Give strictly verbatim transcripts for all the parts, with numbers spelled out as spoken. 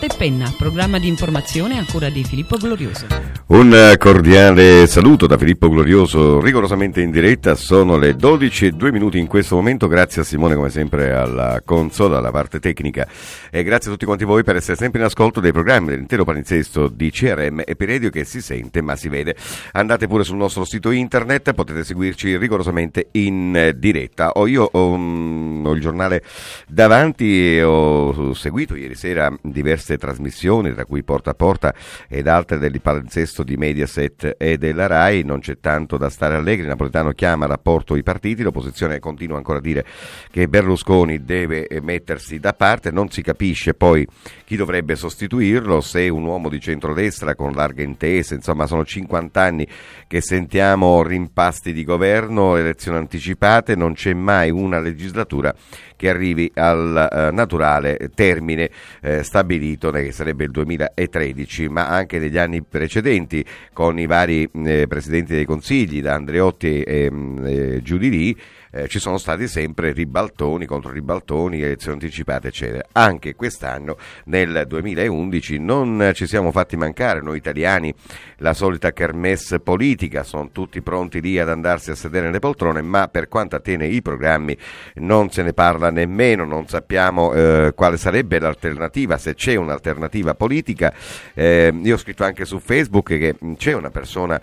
E Penna, programma di informazione a cura di Filippo Glorioso. Un cordiale saluto da Filippo Glorioso, rigorosamente in diretta. Sono le dodici e due minuti in questo momento. Grazie a Simone come sempre alla console, alla parte tecnica, e grazie a tutti quanti voi per essere sempre in ascolto dei programmi dell'intero palinsesto di C R M e per radio, che si sente ma si vede. Andate pure sul nostro sito internet, potete seguirci rigorosamente in diretta. Oh, io ho, um, ho il giornale davanti e ho seguito ieri sera diverse trasmissioni, tra cui Porta a Porta ed altre del palinsesto di Mediaset e della Rai. Non c'è tanto da stare allegri. Napolitano chiama a rapporto i partiti, l'opposizione continua ancora a dire che Berlusconi deve mettersi da parte, non si capisce poi chi dovrebbe sostituirlo, se un uomo di centrodestra con larghe intese. Insomma, sono cinquanta anni che sentiamo rimpasti di governo, elezioni anticipate, non c'è mai una legislatura che arrivi al uh, naturale termine eh, stabilito, che sarebbe il duemilatredici, ma anche negli anni precedenti con i vari eh, presidenti dei consigli, da Andreotti e, e giù di lì, eh, ci sono stati sempre ribaltoni contro ribaltoni, elezioni anticipate eccetera. Anche quest'anno, nel duemilaundici, non ci siamo fatti mancare noi italiani la solita kermesse politica, sono tutti pronti lì ad andarsi a sedere nelle poltrone, ma per quanto attiene i programmi non se ne parla nemmeno, non sappiamo eh, quale sarebbe l'alternativa, se c'è un'alternativa politica. Eh, io ho scritto anche su Facebook che c'è una persona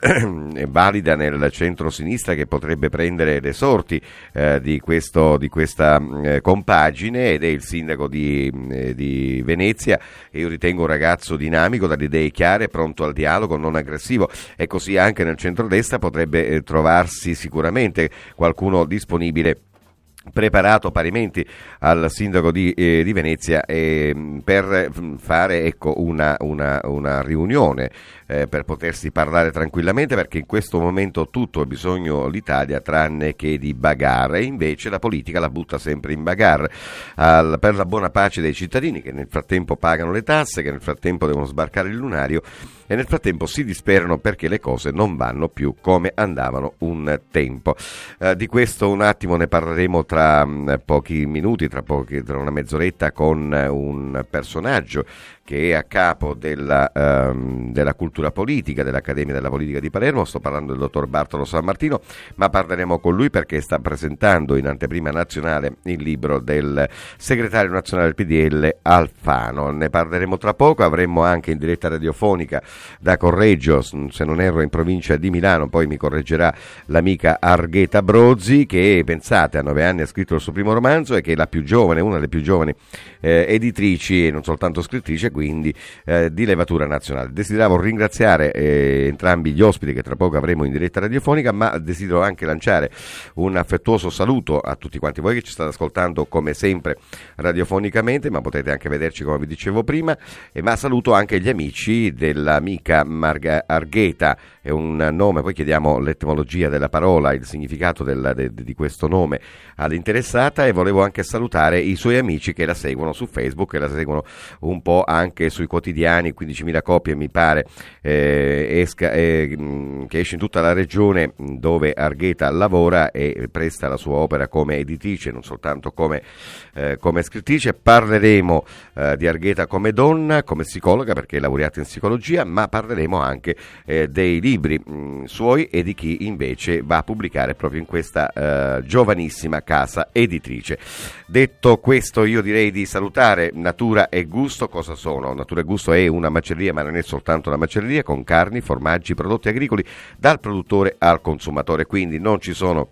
eh, valida nel centro-sinistra che potrebbe prendere le sorti eh, di, questo, di questa eh, compagine, ed è il sindaco di, eh, di Venezia. Io ritengo un ragazzo dinamico, dalle idee chiare, pronto al dialogo, non aggressivo, e così anche nel centrodestra potrebbe eh, trovarsi sicuramente qualcuno disponibile, preparato parimenti al sindaco di, eh, di Venezia eh, per fare ecco, una, una, una riunione eh, per potersi parlare tranquillamente, perché in questo momento tutto ha bisogno l'Italia tranne che di bagarre, e invece la politica la butta sempre in bagarre al, per la buona pace dei cittadini, che nel frattempo pagano le tasse, che nel frattempo devono sbarcare il lunario e nel frattempo si disperano perché le cose non vanno più come andavano un tempo. Eh, di questo un attimo ne parleremo tra mh, pochi minuti, tra, pochi, tra una mezz'oretta, con uh, un personaggio che è a capo della, um, della cultura politica dell'Accademia della Politica di Palermo. Sto parlando del dottor Bartolo San Martino, ma parleremo con lui perché sta presentando in anteprima nazionale il libro del segretario nazionale del P D L Alfano. Ne parleremo tra poco. Avremo anche in diretta radiofonica da Correggio, se non erro in provincia di Milano, poi mi correggerà l'amica Argheta Brozzi, che pensate a nove anni ha scritto il suo primo romanzo e che è la più giovane, una delle più giovani eh, editrici e non soltanto scrittrice, quindi eh, di levatura nazionale. Desideravo ringraziare eh, entrambi gli ospiti che tra poco avremo in diretta radiofonica, ma desidero anche lanciare un affettuoso saluto a tutti quanti voi che ci state ascoltando come sempre radiofonicamente, ma potete anche vederci come vi dicevo prima, e ma saluto anche gli amici dell'amica Marga Argheta. È un nome, poi chiediamo l'etimologia della parola, il significato del, de, di questo nome all'interessata, e volevo anche salutare i suoi amici che la seguono su Facebook, che la seguono un po' anche sui quotidiani, quindicimila copie mi pare, eh, esca, eh, che esce in tutta la regione dove Argheta lavora e presta la sua opera come editrice, non soltanto come, eh, come scrittrice. Parleremo eh, di Argheta come donna, come psicologa, perché è laureata in psicologia, ma parleremo anche eh, dei libri mh, suoi e di chi invece va a pubblicare proprio in questa eh, giovanissima casa editrice. Detto questo, io direi di salutare Natura e Gusto. Cosa sono? Natura e Gusto è una macelleria, ma non è soltanto una macelleria, con carni, formaggi, prodotti agricoli dal produttore al consumatore, quindi non ci sono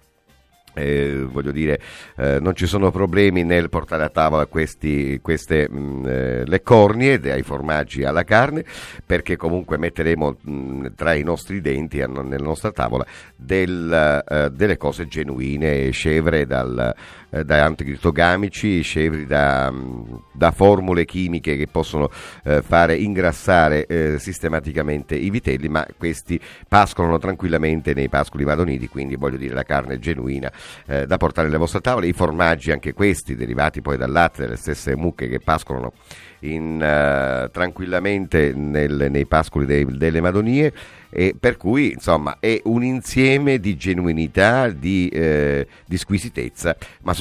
Eh, voglio dire, eh, non ci sono problemi nel portare a tavola questi, queste mh, eh, le cornie, dai formaggi alla carne, perché comunque metteremo mh, tra i nostri denti, a, nella nostra tavola, del, eh, delle cose genuine, scevre dal, eh, da antigritogamici, scevri da, da formule chimiche che possono eh, fare ingrassare eh, sistematicamente i vitelli, ma questi pascolano tranquillamente nei pascoli madoniti, quindi voglio dire la carne genuina Eh, da portare alle vostre tavole. I formaggi, anche questi derivati poi dal latte delle stesse mucche che pascolano in, uh, tranquillamente nel, nei pascoli dei, delle madonie, e per cui insomma è un insieme di genuinità, di, eh, di squisitezza, ma soprattutto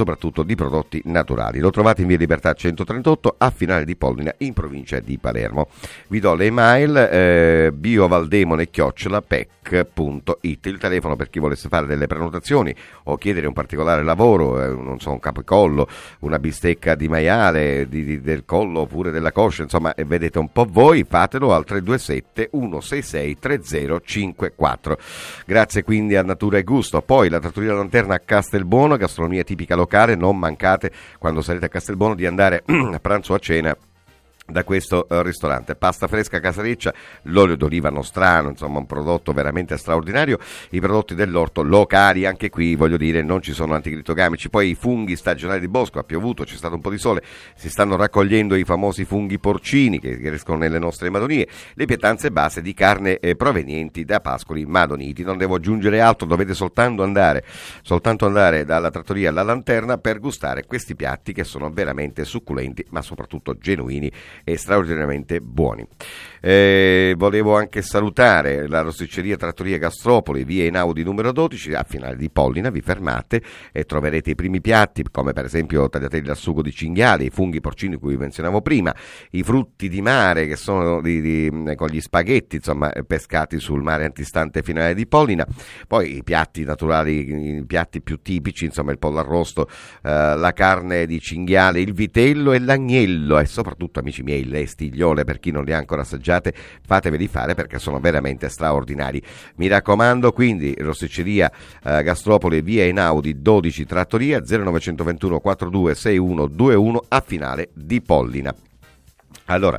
soprattutto di prodotti naturali. Lo trovate in via Libertà centotrentotto a Finale di Pollina in provincia di Palermo. Vi do le email eh, biovaldemone chiocciola pec punto it, il telefono per chi volesse fare delle prenotazioni o chiedere un particolare lavoro, eh, non so, un capocollo, una bistecca di maiale, di, di, del collo oppure della coscia, insomma, eh, vedete un po' voi, fatelo al tre due sette uno sei sei tre zero cinque quattro. Grazie quindi a Natura e Gusto. Poi la Trattoria Lanterna a Castelbuono, gastronomia tipica locale, non mancate quando sarete a Castelbuono di andare a pranzo o a cena da questo uh, ristorante. Pasta fresca casareccia, l'olio d'oliva nostrano, insomma un prodotto veramente straordinario. I prodotti dell'orto locali, anche qui voglio dire non ci sono anticrittogamici. Poi i funghi stagionali di bosco, ha piovuto, c'è stato un po' di sole, si stanno raccogliendo i famosi funghi porcini che crescono nelle nostre madonie, le pietanze base di carne eh, provenienti da pascoli madoniti. Non devo aggiungere altro, dovete soltanto andare soltanto andare dalla Trattoria alla Lanterna per gustare questi piatti che sono veramente succulenti ma soprattutto genuini e straordinariamente buoni. Eh, volevo anche salutare la rosticceria Trattoria Gastropoli, via Einaudi numero dodici, a Finale di Pollina. Vi fermate e troverete i primi piatti, come per esempio tagliatelle al sugo di cinghiale, i funghi porcini di cui vi menzionavo prima, i frutti di mare che sono di, di, con gli spaghetti, insomma, pescati sul mare antistante Finale di Pollina. Poi i piatti naturali, i piatti più tipici, insomma il pollo arrosto, eh, la carne di cinghiale, il vitello e l'agnello, e soprattutto, amici miei, le stigliole, per chi non li ha ancora assaggiate, fateveli fare perché sono veramente straordinari. Mi raccomando, quindi rosticceria eh, Gastropoli, via Einaudi dodici, Trattoria, zero novecentoventuno quarantadue sessantuno a Finale di Pollina. Allora,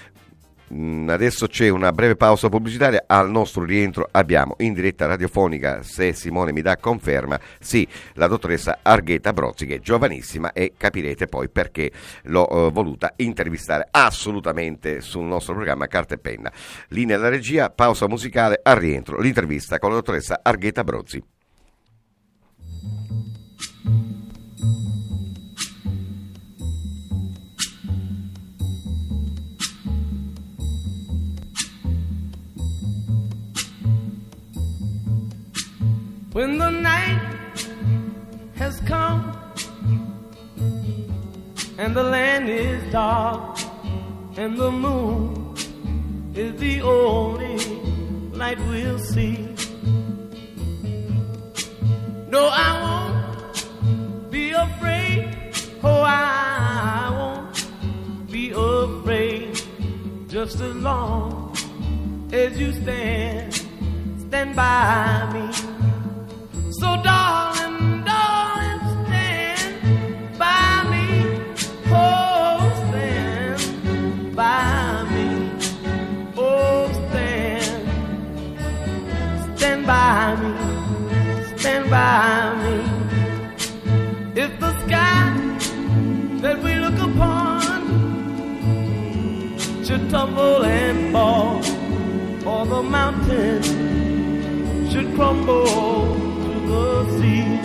adesso c'è una breve pausa pubblicitaria. Al nostro rientro abbiamo in diretta radiofonica, se Simone mi dà conferma, sì, la dottoressa Argheta Brozzi, che è giovanissima e capirete poi perché l'ho uh, voluta intervistare assolutamente sul nostro programma Carta e Penna. Linea alla regia, pausa musicale, al rientro l'intervista con la dottoressa Argheta Brozzi. When the night has come and the land is dark and the moon is the only light we'll see, no, I won't be afraid. Oh, I won't be afraid, just as long as you stand, stand by me. So darling, darling, stand by me. Oh, stand by me. Oh, stand, stand by me. Stand by me. If the sky that we look upon should tumble and fall, or the mountain should crumble the sea,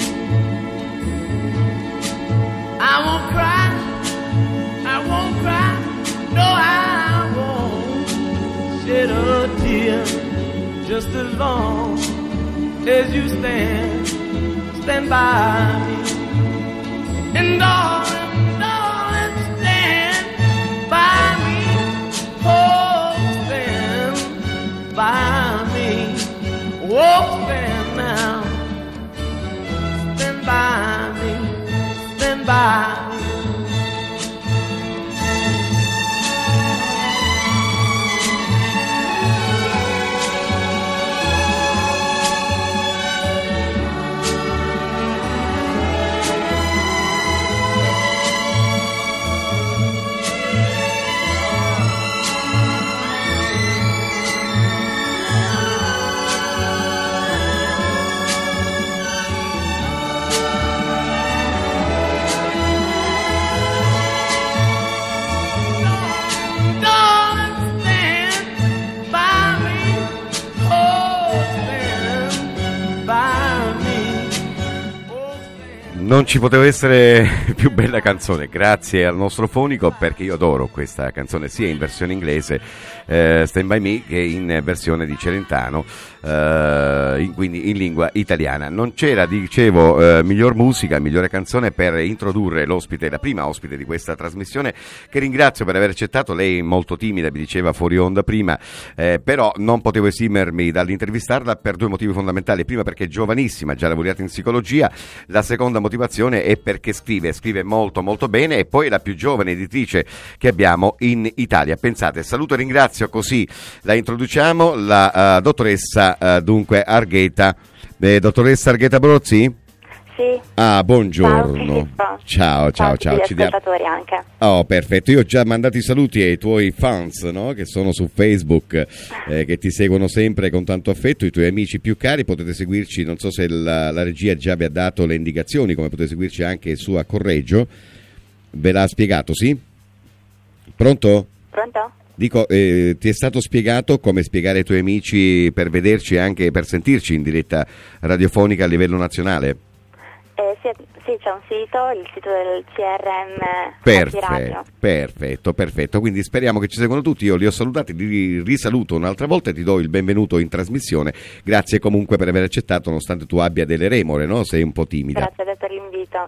I won't cry, I won't cry, no, I won't shed a tear, just as long as you stand, stand by me. And darling, darling, stand by me. Oh, stand by me. Oh, stand now. Stand by me. Stand by me. Non ci poteva essere più bella canzone, grazie al nostro fonico, perché io adoro questa canzone sia in versione inglese, eh, Stand By Me, che in versione di Celentano, eh, in, quindi in lingua italiana. Non c'era, dicevo, eh, miglior musica, migliore canzone per introdurre l'ospite, la prima ospite di questa trasmissione, che ringrazio per aver accettato. Lei è molto timida, mi diceva fuori onda prima, eh, però non potevo esimermi dall'intervistarla per due motivi fondamentali. Prima, perché è giovanissima, già laureata in psicologia; la seconda motivazione è perché scrive, scrive molto molto bene, e poi è la più giovane editrice che abbiamo in Italia. Pensate, saluto e ringrazio, così la introduciamo, la uh, dottoressa uh, dunque Argheta. Eh, dottoressa Argheta Brozzi? Sì. Ah, buongiorno. Ciao, ciao, ciao. Ciao, Ci diamo... ascoltatori anche. Oh, perfetto. Io ho già mandato i saluti ai tuoi fans, no? Che sono su Facebook, eh, che ti seguono sempre con tanto affetto, i tuoi amici più cari. Potete seguirci, non so se la, la regia già vi ha dato le indicazioni, come potete seguirci anche su a Correggio. Ve l'ha spiegato, sì? Pronto? Pronto? Dico, eh, ti è stato spiegato come spiegare ai tuoi ami per vederci anche, per sentirci in diretta radiofonica a livello nazionale? Eh, sì, sì, c'è un sito, il sito del C R M. Perfetto, perfetto, perfetto. Quindi speriamo che ci seguano tutti. Io li ho salutati, li risaluto un'altra volta e ti do il benvenuto in trasmissione. Grazie comunque per aver accettato, nonostante tu abbia delle remore, no? Sei un po' timida. Grazie a te per l'invito.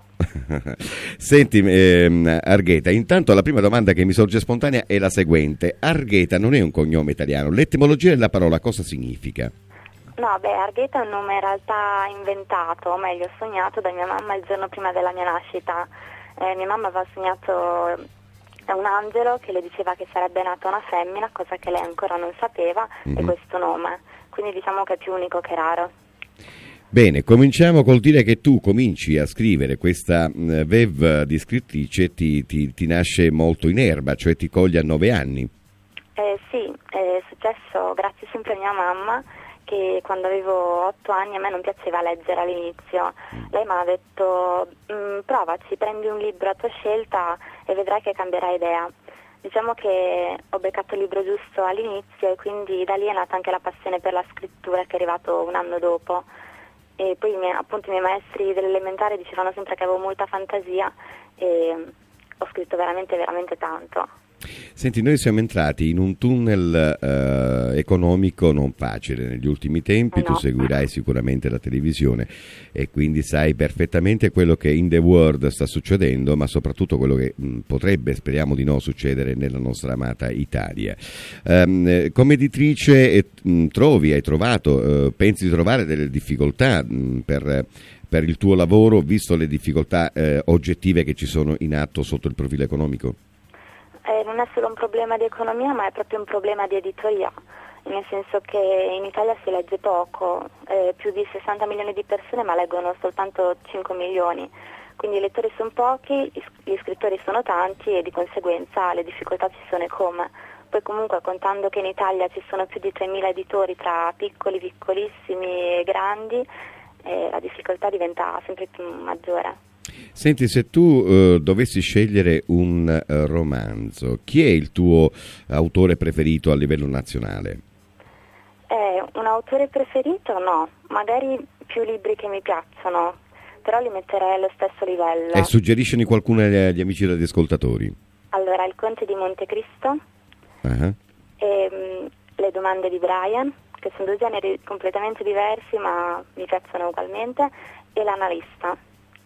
Senti, ehm, Argheta, intanto la prima domanda che mi sorge spontanea è la seguente. Argheta non è un cognome italiano. L'etimologia della parola cosa significa? No, beh, Argheta è un nome in realtà inventato, o meglio sognato da mia mamma il giorno prima della mia nascita. Eh, mia mamma aveva sognato un angelo che le diceva che sarebbe nata una femmina, cosa che lei ancora non sapeva, mm-hmm. e questo nome. Quindi diciamo che è più unico che raro. Bene, cominciamo col dire che tu cominci a scrivere questa uh, vev di scrittrice, ti, ti, ti nasce molto in erba, cioè ti coglie a nove anni. Eh, sì, è successo grazie sempre a mia mamma, che quando avevo otto anni a me non piaceva leggere all'inizio. Lei mi ha detto provaci, prendi un libro a tua scelta e vedrai che cambierai idea. Diciamo che ho beccato il libro giusto all'inizio e quindi da lì è nata anche la passione per la scrittura, che è arrivato un anno dopo. E poi i miei, appunto i miei maestri dell'elementare dicevano sempre che avevo molta fantasia e ho scritto veramente veramente tanto. Senti, noi siamo entrati in un tunnel eh, economico non facile negli ultimi tempi, no. Tu seguirai sicuramente la televisione e quindi sai perfettamente quello che in the world sta succedendo, ma soprattutto quello che mh, potrebbe, speriamo di no, succedere nella nostra amata Italia. Um, come editrice eh, mh, trovi, hai trovato, eh, pensi di trovare delle difficoltà mh, per... per il tuo lavoro, visto le difficoltà eh, oggettive che ci sono in atto sotto il profilo economico? Eh, non è solo un problema di economia, ma è proprio un problema di editoria, nel senso che in Italia si legge poco, eh, più di sessanta milioni di persone ma leggono soltanto cinque milioni, quindi i lettori sono pochi, gli scrittori sono tanti e di conseguenza le difficoltà ci sono e come. Poi comunque contando che in Italia ci sono più di tremila editori tra piccoli, piccolissimi e grandi, eh, la difficoltà diventa sempre più maggiore. Senti, se tu eh, dovessi scegliere un eh, romanzo, chi è il tuo autore preferito a livello nazionale? Eh, un autore preferito no, magari più libri che mi piacciono, però li metterei allo stesso livello. E suggeriscimi qualcuno agli amici e agli ascoltatori. Allora, Il Conte di Montecristo, uh-huh. e, um, Le domande di Brian, che sono due generi completamente diversi ma mi piacciono ugualmente, e L'Analista.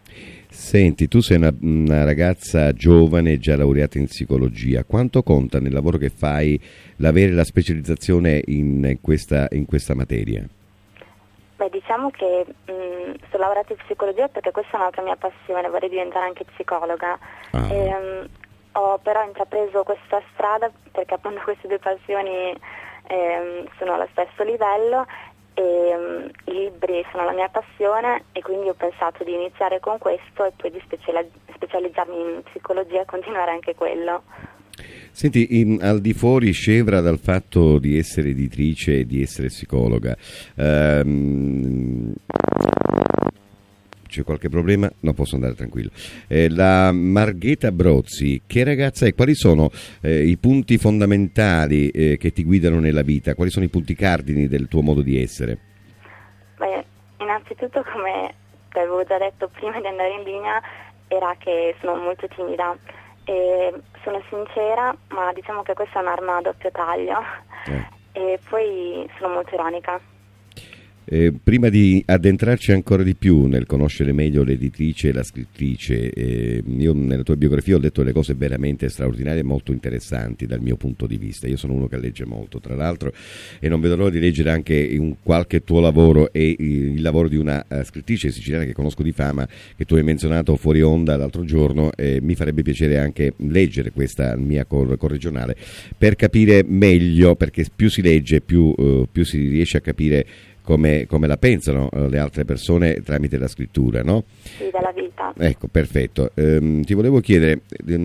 Senti, tu sei una, una ragazza giovane, già laureata in psicologia. Quanto conta nel lavoro che fai l'avere la specializzazione in questa, in questa materia? Beh, diciamo che mh, sono laureata in psicologia perché questa è un'altra mia passione, vorrei diventare anche psicologa. Ah. E, um, ho però intrapreso questa strada perché appunto queste due passioni eh, sono allo stesso livello. E, um, i libri sono la mia passione e quindi ho pensato di iniziare con questo e poi di speciali- specializzarmi in psicologia e continuare anche quello. Senti, in, al di fuori, scevra dal fatto di essere editrice e di essere psicologa, ehm, c'è qualche problema? No, posso andare tranquillo. Eh, la Margheta Brozzi, che ragazza è? Quali sono eh, i punti fondamentali eh, che ti guidano nella vita? Quali sono i punti cardini del tuo modo di essere? Beh, innanzitutto come che avevo già detto prima di andare in linea era che sono molto timida e sono sincera, ma diciamo che questa è un'arma a doppio taglio. Eh. E poi sono molto ironica. Eh, prima di addentrarci ancora di più nel conoscere meglio l'editrice e la scrittrice, eh, io nella tua biografia ho letto delle cose veramente straordinarie e molto interessanti dal mio punto di vista. Io sono uno che legge molto, tra l'altro, e non vedo l'ora di leggere anche un qualche tuo lavoro e il lavoro di una uh, scrittrice siciliana che conosco di fama, che tu hai menzionato fuori onda l'altro giorno. Eh, mi farebbe piacere anche leggere questa mia cor- corregionale per capire meglio, perché più si legge più, uh, più si riesce a capire Come, come la pensano le altre persone tramite la scrittura, no? Sì, della vita. Ecco, perfetto. Ehm, ti volevo chiedere,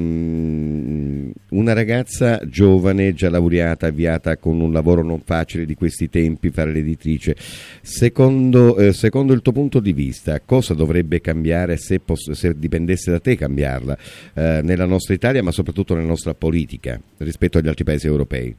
um, una ragazza giovane, già laureata, avviata con un lavoro non facile di questi tempi, fare l'editrice, secondo, eh, secondo il tuo punto di vista, cosa dovrebbe cambiare se, poss- se dipendesse da te cambiarla eh, nella nostra Italia, ma soprattutto nella nostra politica rispetto agli altri paesi europei?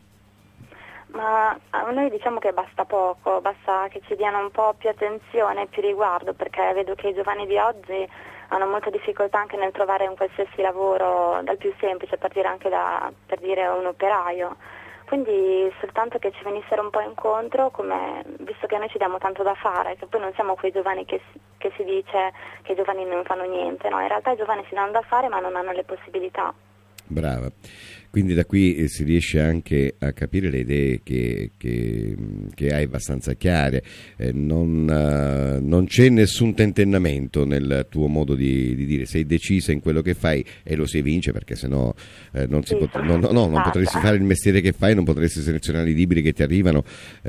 Ma a noi diciamo che basta poco, basta che ci diano un po' più attenzione, più riguardo, perché vedo che i giovani di oggi hanno molta difficoltà anche nel trovare un qualsiasi lavoro, dal più semplice, a partire anche da, per dire, un operaio. Quindi soltanto che ci venissero un po' incontro, come, visto che noi ci diamo tanto da fare, che poi non siamo quei giovani che, che si dice che i giovani non fanno niente, no, in realtà i giovani si danno da fare ma non hanno le possibilità. Brava. Quindi da qui eh, si riesce anche a capire le idee che, che, che hai abbastanza chiare, eh, non, uh, non c'è nessun tentennamento nel tuo modo di, di dire, sei decisa in quello che fai e lo si evince, perché sennò eh, non, si sì, pot- no, no, no, non potresti fare il mestiere che fai, non potresti selezionare i libri che ti arrivano,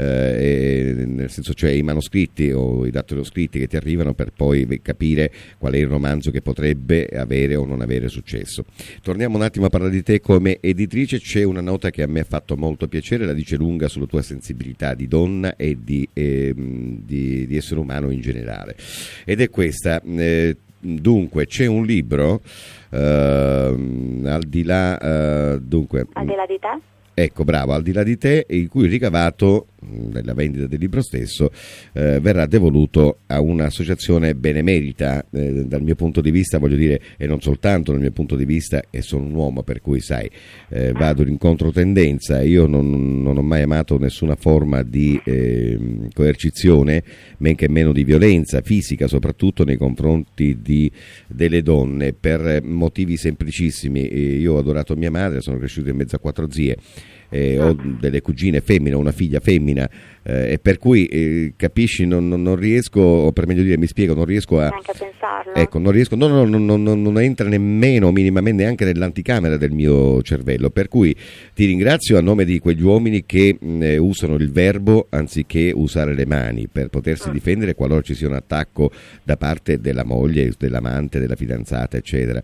eh, e, nel senso, cioè i manoscritti o i dattiloscritti che ti arrivano, per poi capire qual è il romanzo che potrebbe avere o non avere successo. Torniamo un attimo a parlare di te come editrice. C'è una nota che a me ha fatto molto piacere, la dice lunga sulla tua sensibilità di donna e di, eh, di, di essere umano in generale, ed è questa. Eh, dunque c'è un libro eh, al di là eh, dunque al di là di te? Ecco, bravo, al di là di te, il cui ricavato della vendita del libro stesso eh, verrà devoluto a un'associazione benemerita, eh, dal mio punto di vista, voglio dire, e non soltanto dal mio punto di vista, e sono un uomo, per cui sai, eh, vado in controtendenza. Io non, non ho mai amato nessuna forma di eh, coercizione, men che meno di violenza fisica, soprattutto nei confronti di, delle donne, per motivi semplicissimi. Io ho adorato mia madre, sono cresciuto in mezzo a quattro zie, Eh, ho delle cugine femmine, una figlia femmina, eh, e per cui eh, capisci, non, non, non riesco, o per meglio dire, mi spiego, non riesco a, anche a pensarlo. Ecco, non riesco, no, no, no, no, no, non entra nemmeno minimamente neanche nell'anticamera del mio cervello, per cui ti ringrazio a nome di quegli uomini che eh, usano il verbo anziché usare le mani per potersi mm. difendere qualora ci sia un attacco da parte della moglie, dell'amante, della fidanzata, eccetera.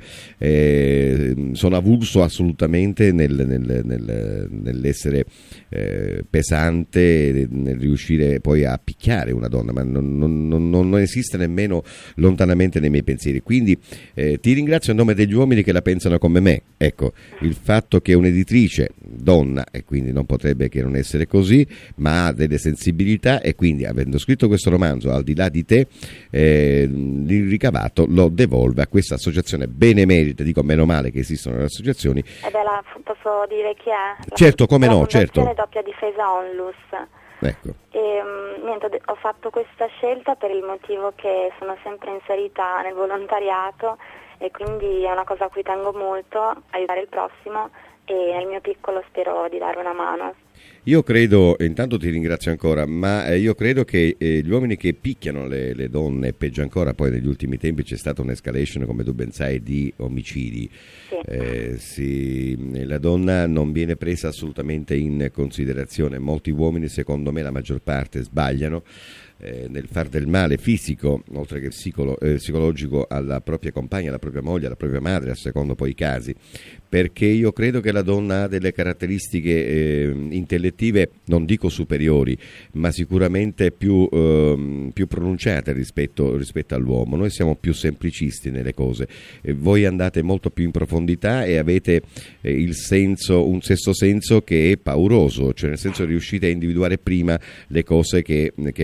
Eh, sono avulso assolutamente nel, nel, nel, nell'essere eh, pesante, nel riuscire poi a picchiare una donna, ma non, non, non, non esiste nemmeno lontanamente nei miei pensieri. Quindi eh, ti ringrazio a nome degli uomini che la pensano come me. Ecco, il fatto che un'editrice donna, e quindi non potrebbe che non essere così, ma ha delle sensibilità, e quindi avendo scritto questo romanzo al di là di te, eh, il ricavato lo devolve a questa associazione benemerita. Dico, meno male che esistono le associazioni. Ed è la, posso dire chi è? La, certo, come no, certo. La doppia difesa Onlus. Ecco. E, niente, ho fatto questa scelta per il motivo che sono sempre inserita nel volontariato, e quindi è una cosa a cui tengo molto, aiutare il prossimo, e nel mio piccolo spero di dare una mano. Io credo, intanto ti ringrazio ancora, ma eh, io credo che eh, gli uomini che picchiano le, le donne, peggio ancora, poi negli ultimi tempi c'è stata un'escalation, come tu ben sai, di omicidi. Sì. Eh, si, la donna non viene presa assolutamente in considerazione. Molti uomini, secondo me la maggior parte, sbagliano eh, nel far del male fisico, oltre che psicolo, eh, psicologico, alla propria compagna, alla propria moglie, alla propria madre, a secondo poi i casi, perché io credo che la donna ha delle caratteristiche eh, intellettive, non dico superiori, ma sicuramente più, eh, più pronunciate rispetto, rispetto all'uomo. Noi siamo più semplicisti nelle cose, eh, voi andate molto più in profondità e avete eh, il senso, un sesto senso che è pauroso, cioè nel senso riuscite a individuare prima le cose che, che non,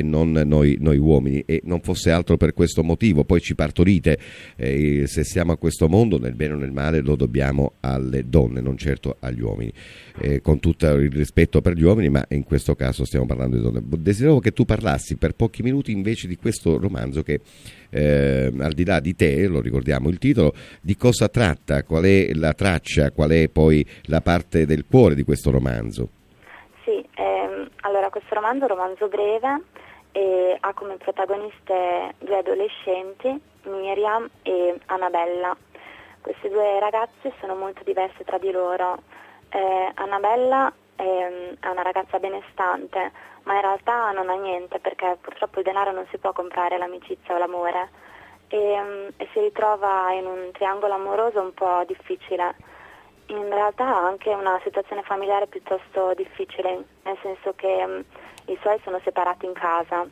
noi, noi uomini, e non fosse altro per questo motivo. Poi ci partorite, eh, se siamo a questo mondo, nel bene o nel male, lo dobbiamo alle donne, non certo agli uomini, eh, con tutto il rispetto per gli uomini, ma in questo caso stiamo parlando di donne. Desideravo che tu parlassi per pochi minuti invece di questo romanzo che, eh, al di là di te, lo ricordiamo il titolo, di cosa tratta, qual è la traccia, qual è poi la parte del cuore di questo romanzo. Sì, ehm, allora questo romanzo è un romanzo breve e ha come protagoniste due adolescenti, Miriam e Annabella. Queste due ragazze sono molto diverse tra di loro. Eh, Annabella è, è una ragazza benestante, ma in realtà non ha niente, perché purtroppo il denaro non si può comprare l'amicizia o l'amore, e, e si ritrova in un triangolo amoroso un po' difficile. In realtà ha anche una situazione familiare piuttosto difficile, nel senso che um, i suoi sono separati in casa,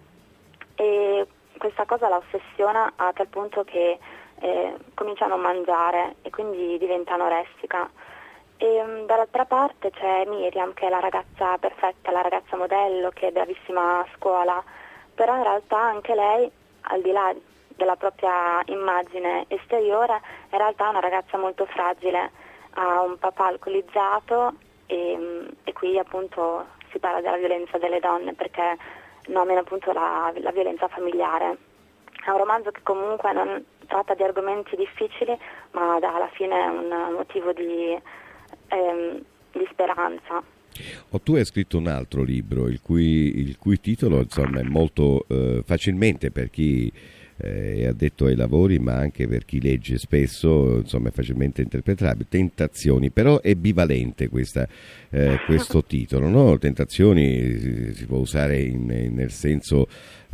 e questa cosa la ossessiona a tal punto che eh, comincia a non mangiare e quindi diventa anorestica. E um, dall'altra parte c'è Miriam, che è la ragazza perfetta, la ragazza modello, che è bravissima a scuola, però in realtà anche lei, al di là della propria immagine esteriore, in realtà è una ragazza molto fragile, ha un papà alcolizzato e, e qui appunto si parla della violenza delle donne, perché nomina appunto la, la violenza familiare. È un romanzo che comunque non tratta di argomenti difficili, ma dà alla fine un motivo di, ehm, di speranza. Oh, tu hai scritto un altro libro, il cui, il cui titolo insomma è molto eh, facilmente, per chi eh, è addetto ai lavori, ma anche per chi legge spesso, insomma è facilmente interpretabile, Tentazioni, però è bivalente questa, eh, questo titolo, no? Tentazioni si, si può usare in, in, nel senso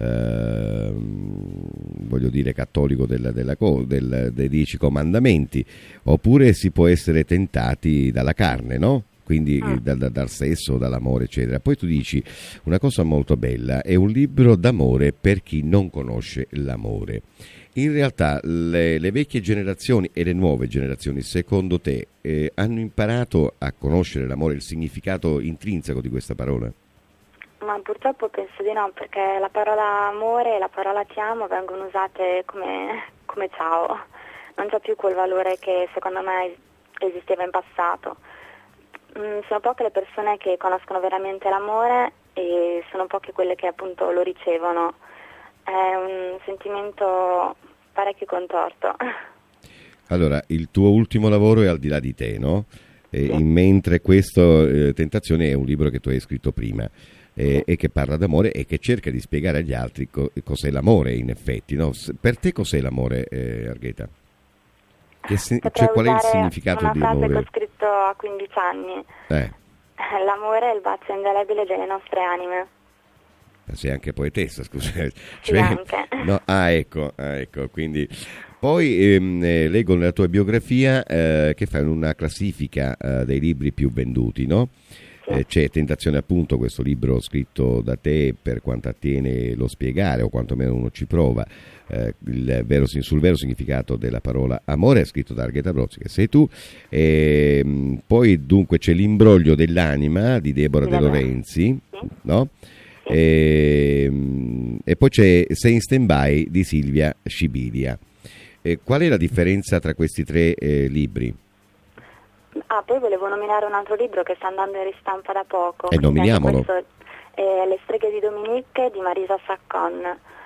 eh, voglio dire cattolico della, della, del, dei dieci comandamenti, oppure si può essere tentati dalla carne, no? Quindi mm. dal, dal sesso, dall'amore, eccetera. Poi tu dici una cosa molto bella, è un libro d'amore per chi non conosce l'amore. In realtà le, le vecchie generazioni e le nuove generazioni, secondo te, eh, hanno imparato a conoscere l'amore, il significato intrinseco di questa parola? Ma purtroppo penso di no, perché la parola amore e la parola ti amo vengono usate come, come ciao. Non c'è più quel valore che secondo me esisteva in passato. Mm, sono poche le persone che conoscono veramente l'amore e sono poche quelle che appunto lo ricevono. È un sentimento parecchio contorto. Allora, il tuo ultimo lavoro è Al di là di te, no? E sì. Mentre questo, eh, Tentazione, è un libro che tu hai scritto prima eh, e che parla d'amore e che cerca di spiegare agli altri co- cos'è l'amore, in effetti, no? Per te cos'è l'amore, eh, Argheta? Che se- cioè, qual è il significato di amore? Una frase che ho scritto a quindici anni. Eh. L'amore è il bacio indelebile delle nostre anime. Sei anche poetessa, scusa. Sì, cioè, anche. No, ah, ecco, ah, ecco, quindi... Poi ehm, eh, leggo nella tua biografia eh, che fai una classifica eh, dei libri più venduti, no? Sì. Eh, c'è Tentazione, appunto, questo libro scritto da te per quanto attiene lo spiegare, o quantomeno uno ci prova, eh, il vero, sul vero significato della parola amore, scritto da Argheta Brozzi, che sei tu. E, mh, poi dunque c'è L'imbroglio dell'anima di Deborah Sì, De Lorenzi, sì. no? Sì. E, e poi c'è Sei in stand-by di Silvia Scibilia. E qual è la differenza tra questi tre eh, libri? Ah, poi volevo nominare un altro libro che sta andando in ristampa da poco. E nominiamolo. Questo è Le streghe di Dominique di Marisa Saccon.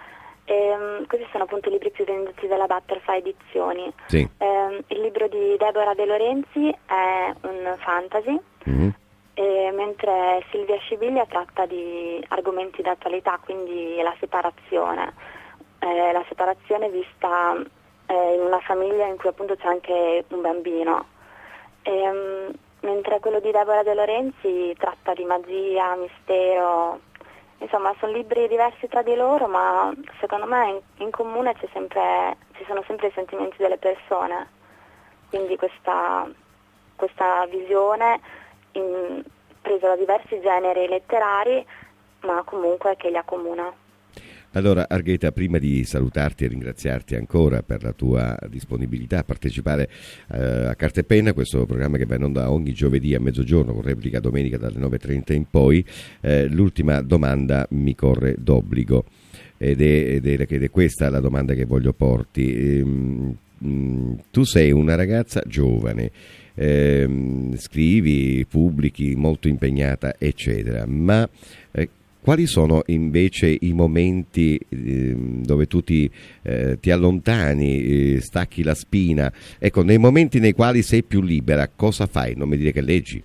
E, questi sono appunto i libri più venduti della Butterfly Edizioni. Sì. E, il libro di Deborah De Lorenzi è un fantasy, Mm-hmm. e, mentre Silvia Scibilia tratta di argomenti d'attualità, quindi la separazione. Eh, la separazione vista eh, in una famiglia in cui appunto c'è anche un bambino. E, um, mentre quello di Deborah De Lorenzi tratta di magia, mistero, insomma sono libri diversi tra di loro, ma secondo me in, in comune c'è sempre, ci sono sempre i sentimenti delle persone, quindi questa, questa visione in, presa da diversi generi letterari, ma comunque che li accomuna. Allora, Argheta, prima di salutarti e ringraziarti ancora per la tua disponibilità a partecipare eh, a Carta e Penna, questo programma che va in onda ogni giovedì a mezzogiorno con replica domenica dalle nove e trenta in poi, eh, l'ultima domanda mi corre d'obbligo ed è, ed, è, ed è questa la domanda che voglio porti. Ehm, mh, tu sei una ragazza giovane, ehm, scrivi, pubblichi, molto impegnata, eccetera, ma eh, quali sono invece i momenti eh, dove tu ti, eh, ti allontani, eh, stacchi la spina? Ecco, nei momenti nei quali sei più libera, cosa fai? Non mi dire che leggi.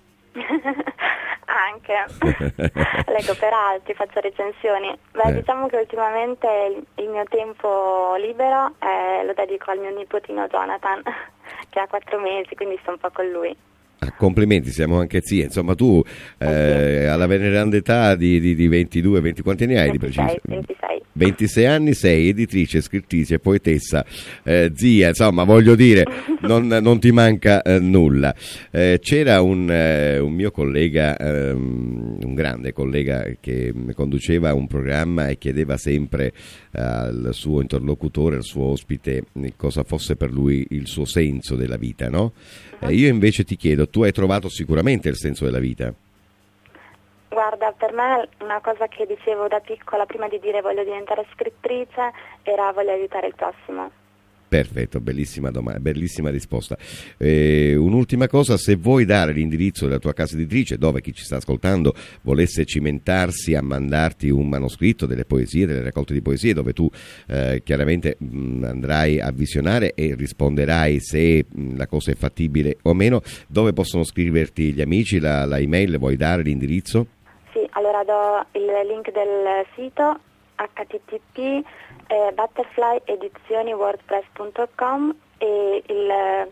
Anche. Leggo per altri, faccio recensioni. Beh, eh. diciamo che ultimamente il, il mio tempo libero eh, lo dedico al mio nipotino Jonathan, che ha quattro mesi, quindi sto un po' con lui. Ah, complimenti, siamo anche zie, insomma tu eh, alla veneranda età di, di, di ventidue, venti, quanti ne hai ventisei, di preciso? ventisei. ventisei anni, sei editrice, scrittrice, poetessa, eh, zia, insomma voglio dire, non, non ti manca eh, nulla. Eh, c'era un, eh, un mio collega, ehm, un grande collega che conduceva un programma e chiedeva sempre al suo interlocutore, al suo ospite, cosa fosse per lui il suo senso della vita, no? Eh, io invece ti chiedo, tu hai trovato sicuramente il senso della vita? Guarda, per me una cosa che dicevo da piccola, prima di dire voglio diventare scrittrice, era voglio aiutare il prossimo. Perfetto, bellissima domanda, bellissima risposta. Eh, un'ultima cosa, se vuoi dare l'indirizzo della tua casa editrice, dove chi ci sta ascoltando volesse cimentarsi a mandarti un manoscritto, delle poesie, delle raccolte di poesie, dove tu eh, chiaramente mh, andrai a visionare e risponderai se mh, la cosa è fattibile o meno, dove possono scriverti gli amici, la, la email, vuoi dare l'indirizzo? Sì, allora do il link del sito h t t p eh, butterfly edizioni wordpress punto com e il,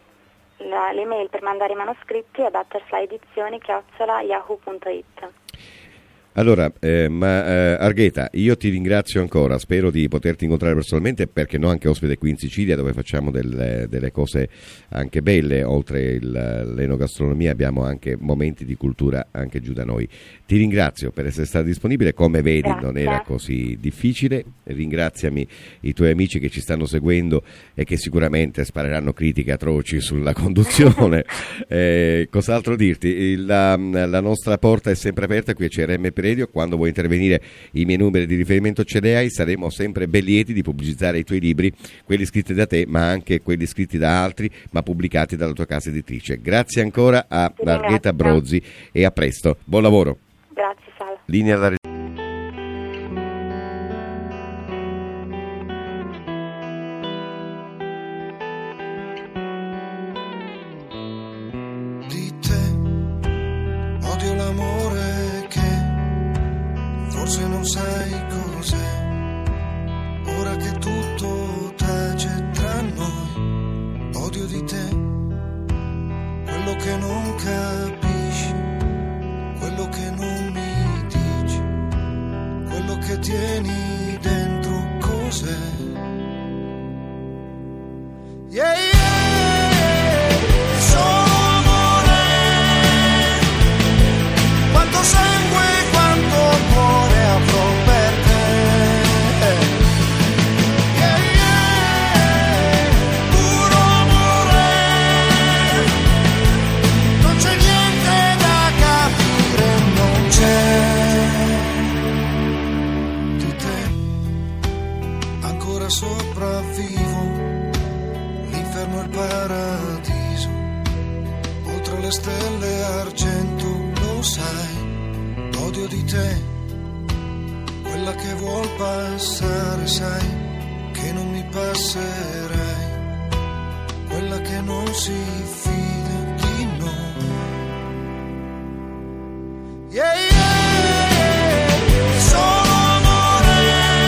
la, l'email per mandare i manoscritti è butterflyedizioni chiocciola yahoo punto it. Allora, eh, ma eh, Argheta, io ti ringrazio ancora, spero di poterti incontrare personalmente, perché no, anche ospite qui in Sicilia, dove facciamo delle, delle cose anche belle, oltre il, l'enogastronomia abbiamo anche momenti di cultura anche giù da noi. Ti ringrazio per essere stata disponibile, come vedi Grazie. Non era così difficile, ringraziami i tuoi amici che ci stanno seguendo e che sicuramente spareranno critiche atroci sulla conduzione. eh, cos'altro dirti? La, la nostra porta è sempre aperta qui a C R M P Radio, quando vuoi intervenire i miei numeri di riferimento ce li hai, saremo sempre ben lieti di pubblicizzare i tuoi libri, quelli scritti da te ma anche quelli scritti da altri ma pubblicati dalla tua casa editrice. Grazie ancora a Argheta Brozzi e a presto, buon lavoro. Grazie Sal. Linea alla di te odio l'amore che forse non sai cos'è, ora che tutto tace tra noi, odio di te quello che non capisci, quello che non mi dici, quello che tieni dentro cos'è. Yeah, yeah, solo amore, quanto sangue, quanto cuore avrò per te. Yeah, yeah, puro amore, non c'è niente da capire, non c'è. Di te ancora sopravvivo, l'inferno e il paradiso, oltre le stelle argento, lo sai, l'odio di te, quella che vuol passare, sai, che non mi passerai, quella che non si fida di noi. Yeah, yeah, solo amore,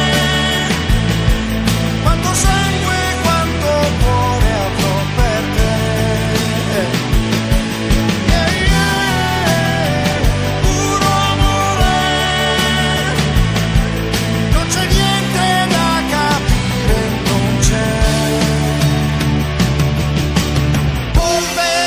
quanto sangue, quanto cuore avrò per te. Yeah, yeah, puro amore, non c'è niente da capire, non c'è polvere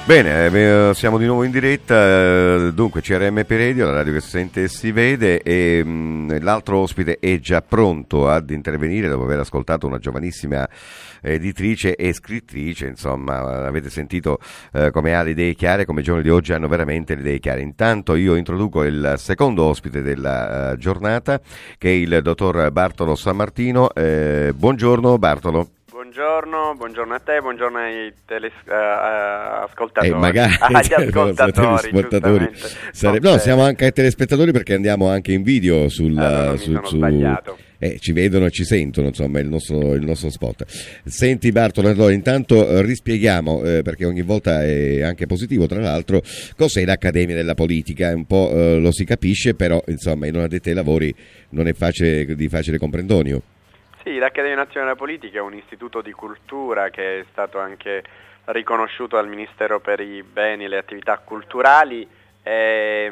Bene, eh, siamo di nuovo in diretta, eh, dunque C R M P Radio, la radio che si sente e si vede, e mh, l'altro ospite è già pronto ad intervenire dopo aver ascoltato una giovanissima editrice e scrittrice, insomma avete sentito eh, come ha le idee chiare, come i giorni di oggi hanno veramente le idee chiare. Intanto io introduco il secondo ospite della uh, giornata, che è il dottor Bartolo Sammartino. Eh, buongiorno Bartolo. Buongiorno, buongiorno a te, buongiorno ai teles- uh, uh, ascoltatori. Eh, magari agli ascoltatori, telespettatori. Sare- no, siamo anche ai telespettatori perché andiamo anche in video sul, allora, su, mi sono su... sbagliato. Eh, ci vedono e ci sentono, insomma, il nostro, il nostro spot. Senti Bartolo, allora intanto eh, rispieghiamo, eh, perché ogni volta è anche positivo, tra l'altro, cos'è l'Accademia della Politica. Un po' eh, lo si capisce, però insomma in non addetti ai lavori non è facile, di facile comprendonio. Sì, l'Accademia Nazionale della Politica è un istituto di cultura che è stato anche riconosciuto dal Ministero per i beni e le attività culturali e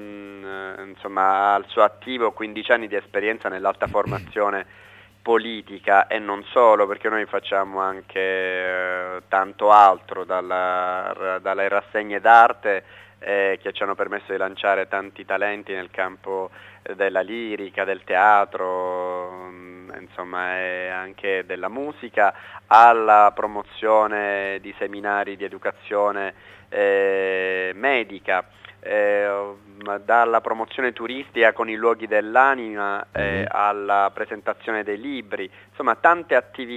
mh, insomma ha al suo attivo quindici anni di esperienza nell'alta formazione politica e non solo, perché noi facciamo anche eh, tanto altro, dalla, dalle rassegne d'arte eh, che ci hanno permesso di lanciare tanti talenti nel campo della lirica, del teatro, insomma, e anche della musica, alla promozione di seminari di educazione eh, medica, eh, dalla promozione turistica con i luoghi dell'anima eh, alla presentazione dei libri, insomma tante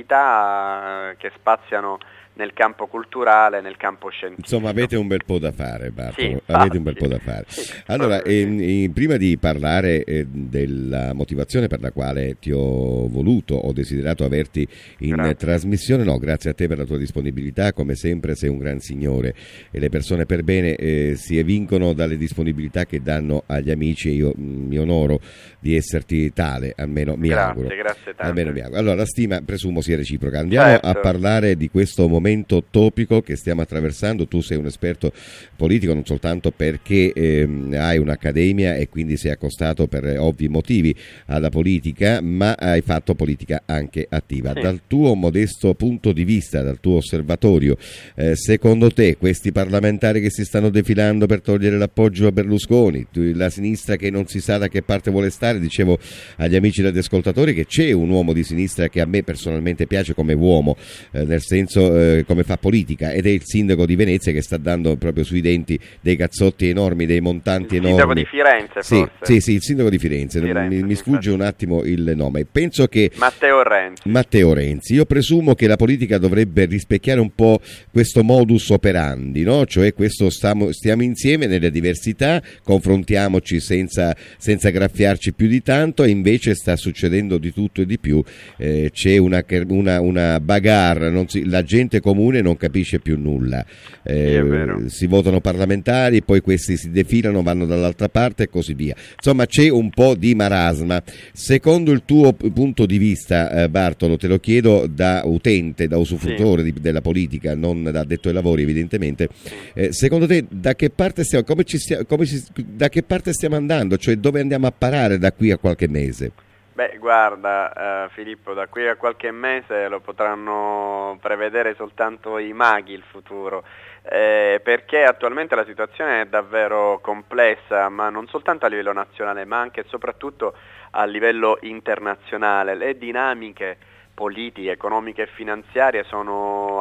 attività che spaziano nel campo culturale, nel campo scientifico. Insomma avete un bel po' da fare, Bartolo, sì, avete un bel po' da fare. Sì, allora, sì. eh, eh, prima di parlare eh, della motivazione per la quale ti ho voluto, ho desiderato averti in Grazie. trasmissione, no, grazie a te per la tua disponibilità, come sempre sei un gran signore e le persone per bene eh, si evincono dalle disponibilità che danno agli amici e io mh, mi onoro di esserti tale, almeno mi grazie, auguro. Grazie tanto. Almeno mi auguro. Allora, la stima presumo sia reciproca. Andiamo certo. a parlare di questo momento momento topico che stiamo attraversando. Tu sei un esperto politico non soltanto perché ehm, hai un'accademia e quindi sei accostato per ovvi motivi alla politica, ma hai fatto politica anche attiva. Sì. Dal tuo modesto punto di vista, dal tuo osservatorio, eh, secondo te questi parlamentari che si stanno defilando per togliere l'appoggio a Berlusconi, la sinistra che non si sa da che parte vuole stare, dicevo agli amici radioascoltatori che c'è un uomo di sinistra che a me personalmente piace come uomo, eh, nel senso eh, come fa politica, ed è il sindaco di Venezia che sta dando proprio sui denti dei cazzotti enormi, dei montanti il enormi. Il sindaco di Firenze sì, forse. Sì, sì, il sindaco di Firenze, Firenze mi, mi sfugge un attimo il nome. Penso che Matteo Renzi. Matteo Renzi. Io presumo che la politica dovrebbe rispecchiare un po' questo modus operandi, no? Cioè questo stiamo, stiamo insieme nelle diversità, confrontiamoci senza, senza graffiarci più di tanto, e invece sta succedendo di tutto e di più. Eh, c'è una, una, una bagarre, non si, la gente comune non capisce più nulla. Eh, sì, si votano parlamentari, poi questi si defilano, vanno dall'altra parte e così via. Insomma c'è un po' di marasma. Secondo il tuo punto di vista, eh, Bartolo, te lo chiedo da utente, da usufruttore sì. di, della politica, non da addetto ai lavori evidentemente, eh, secondo te da che parte stiamo, come ci stia, come ci, da che parte stiamo andando? Cioè dove andiamo a parare da qui a qualche mese? Beh, guarda, uh, Filippo, da qui a qualche mese lo potranno prevedere soltanto i maghi il futuro, eh, perché attualmente la situazione è davvero complessa, ma non soltanto a livello nazionale, ma anche e soprattutto a livello internazionale. Le dinamiche politiche, economiche e finanziarie sono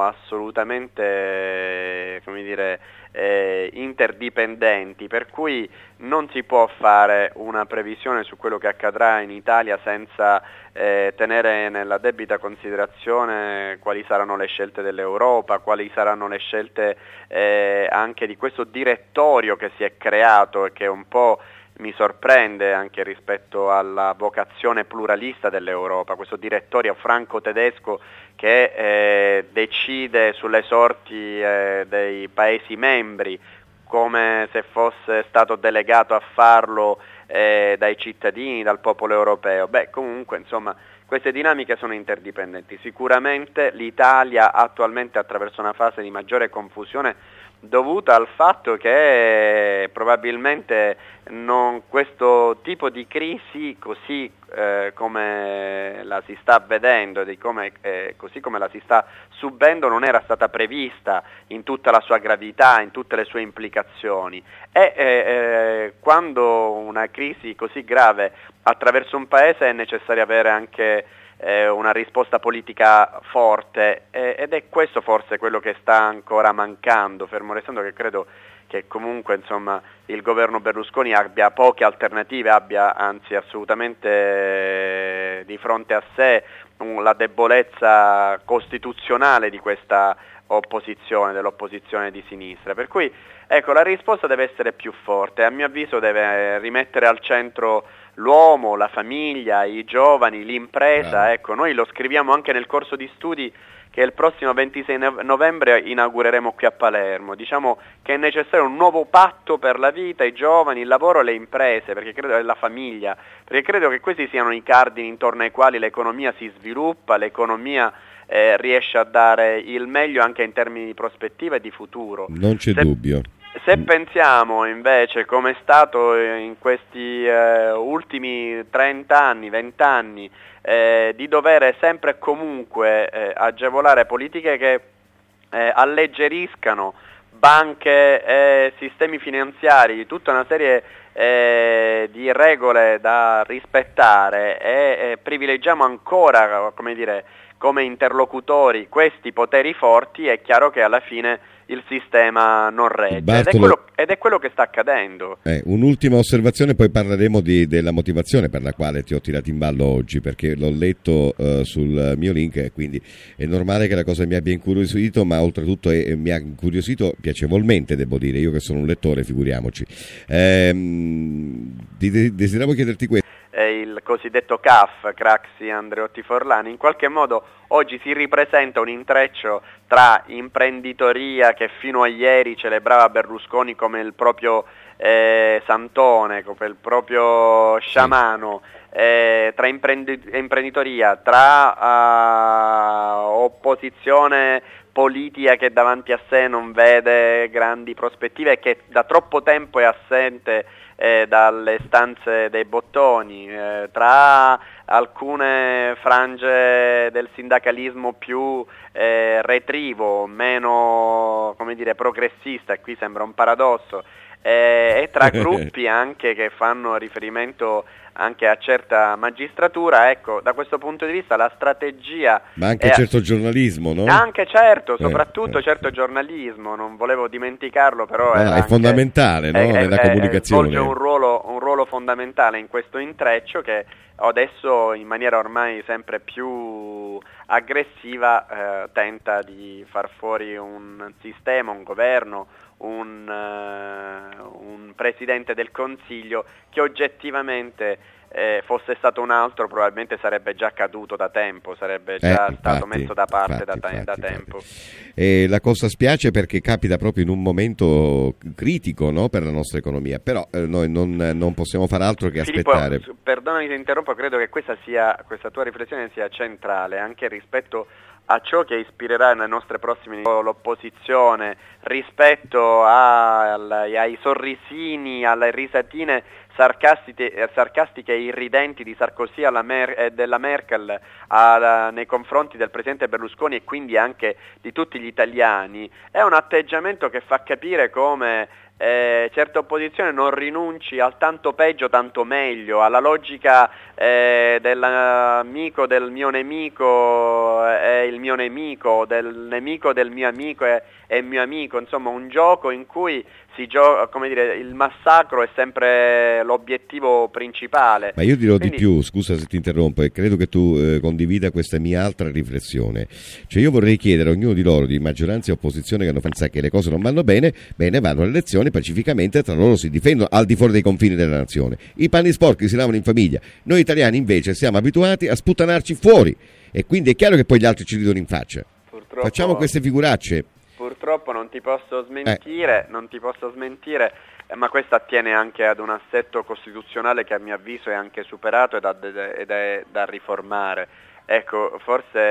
assolutamente, come dire, eh, interdipendenti, per cui non si può fare una previsione su quello che accadrà in Italia senza eh, tenere nella debita considerazione quali saranno le scelte dell'Europa, quali saranno le scelte eh, anche di questo direttorio che si è creato e che un po' mi sorprende anche rispetto alla vocazione pluralista dell'Europa, questo direttorio franco-tedesco che eh, decide sulle sorti eh, dei Paesi membri come se fosse stato delegato a farlo eh, dai cittadini, dal popolo europeo. Beh, comunque, insomma, queste dinamiche sono interdipendenti. Sicuramente l'Italia attualmente attraverso una fase di maggiore confusione dovuta al fatto che probabilmente non, questo tipo di crisi, così eh, come la si sta vedendo, di come, eh, così come la si sta subendo, non era stata prevista in tutta la sua gravità, in tutte le sue implicazioni. E eh, quando una crisi così grave attraverso un paese è necessario avere anche eh, una risposta politica forte, eh, ed è questo forse quello che sta ancora mancando, fermo restando che credo che comunque insomma il governo Berlusconi abbia poche alternative, abbia anzi assolutamente eh, di fronte a sé um, la debolezza costituzionale di questa opposizione, dell'opposizione di sinistra, per cui ecco, la risposta deve essere più forte, a mio avviso deve rimettere al centro l'uomo, la famiglia, i giovani, l'impresa. Ecco, noi lo scriviamo anche nel corso di studi che il prossimo ventisei novembre inaugureremo qui a Palermo. Diciamo che è necessario un nuovo patto per la vita, i giovani, il lavoro e le imprese, perché credo, e la famiglia, perché credo che questi siano i cardini intorno ai quali l'economia si sviluppa, l'economia eh, riesce a dare il meglio anche in termini di prospettiva e di futuro. Non c'è Se... dubbio. Se pensiamo invece come è stato in questi eh, ultimi trenta anni, venti anni, eh, di dover sempre e comunque eh, agevolare politiche che eh, alleggeriscano banche e sistemi finanziari, tutta una serie eh, di regole da rispettare, e eh, privilegiamo ancora, come dire, come interlocutori questi poteri forti, è chiaro che alla fine il sistema non regge. Bartolo, ed, è quello, ed è quello che sta accadendo. Eh, un'ultima osservazione, poi parleremo di, della motivazione per la quale ti ho tirato in ballo oggi, perché l'ho letto uh, sul mio link, e quindi è normale che la cosa mi abbia incuriosito, ma oltretutto è, mi ha incuriosito piacevolmente, devo dire, io che sono un lettore, figuriamoci. Ehm, desideravo chiederti questo. Il cosiddetto C A F, Craxi Andreotti Forlani, in qualche modo oggi si ripresenta un intreccio tra imprenditoria, che fino a ieri celebrava Berlusconi come il proprio eh, santone, come il proprio sciamano, eh, tra imprendi- imprenditoria, tra uh, opposizione politica che davanti a sé non vede grandi prospettive e che da troppo tempo è assente eh, dalle stanze dei bottoni, eh, tra alcune frange del sindacalismo più eh, retrivo, meno, come dire, progressista, e qui sembra un paradosso, eh, e tra gruppi anche che fanno riferimento anche a certa magistratura. Ecco, da questo punto di vista la strategia... Ma anche è... certo giornalismo, no? Anche certo, soprattutto eh, certo giornalismo, non volevo dimenticarlo, però... Ah, è anche, fondamentale, no? È, Nella è, comunicazione. Svolge un ruolo, un ruolo fondamentale in questo intreccio che adesso in maniera ormai sempre più aggressiva eh, tenta di far fuori un sistema, un governo, un, uh, un presidente del Consiglio che oggettivamente eh, fosse stato un altro probabilmente sarebbe già caduto da tempo, sarebbe già eh, stato infatti, messo da parte infatti, da, infatti, da infatti. tempo. E la cosa spiace perché capita proprio in un momento critico, no, per la nostra economia, però eh, noi non, non possiamo fare altro che Filippo, aspettare. Perdonami se interrompo, credo che questa sia questa tua riflessione sia centrale anche rispetto a ciò che ispirerà le nostre prossime l'opposizione, rispetto a, ai, ai sorrisini, alle risatine sarcastiche, sarcastiche e irridenti di Sarkozy alla Mer- e della Merkel alla, nei confronti del presidente Berlusconi e quindi anche di tutti gli italiani. È un atteggiamento che fa capire come Eh, certa opposizione non rinunci al tanto peggio tanto meglio, alla logica eh, dell'amico del mio nemico è il mio nemico, del nemico del mio amico è, è il mio amico, insomma un gioco in cui si gioca, come dire, il massacro è sempre l'obiettivo principale. Ma io dirò Quindi... di più, scusa se ti interrompo, e credo che tu eh, condivida questa mia altra riflessione. Cioè io vorrei chiedere a ognuno di loro, di maggioranza e opposizione, che hanno pensato che le cose non vanno bene, bene, vanno alle elezioni pacificamente, tra loro si difendono al di fuori dei confini della nazione. I panni sporchi si lavano in famiglia. Noi italiani invece siamo abituati a sputtanarci fuori, e quindi è chiaro che poi gli altri ci ridono in faccia. Purtroppo... Facciamo queste figuracce. Purtroppo non ti posso smentire, eh. non ti posso smentire, eh, ma questo attiene anche ad un assetto costituzionale che a mio avviso è anche superato ed, ad, ed è da riformare. Ecco, forse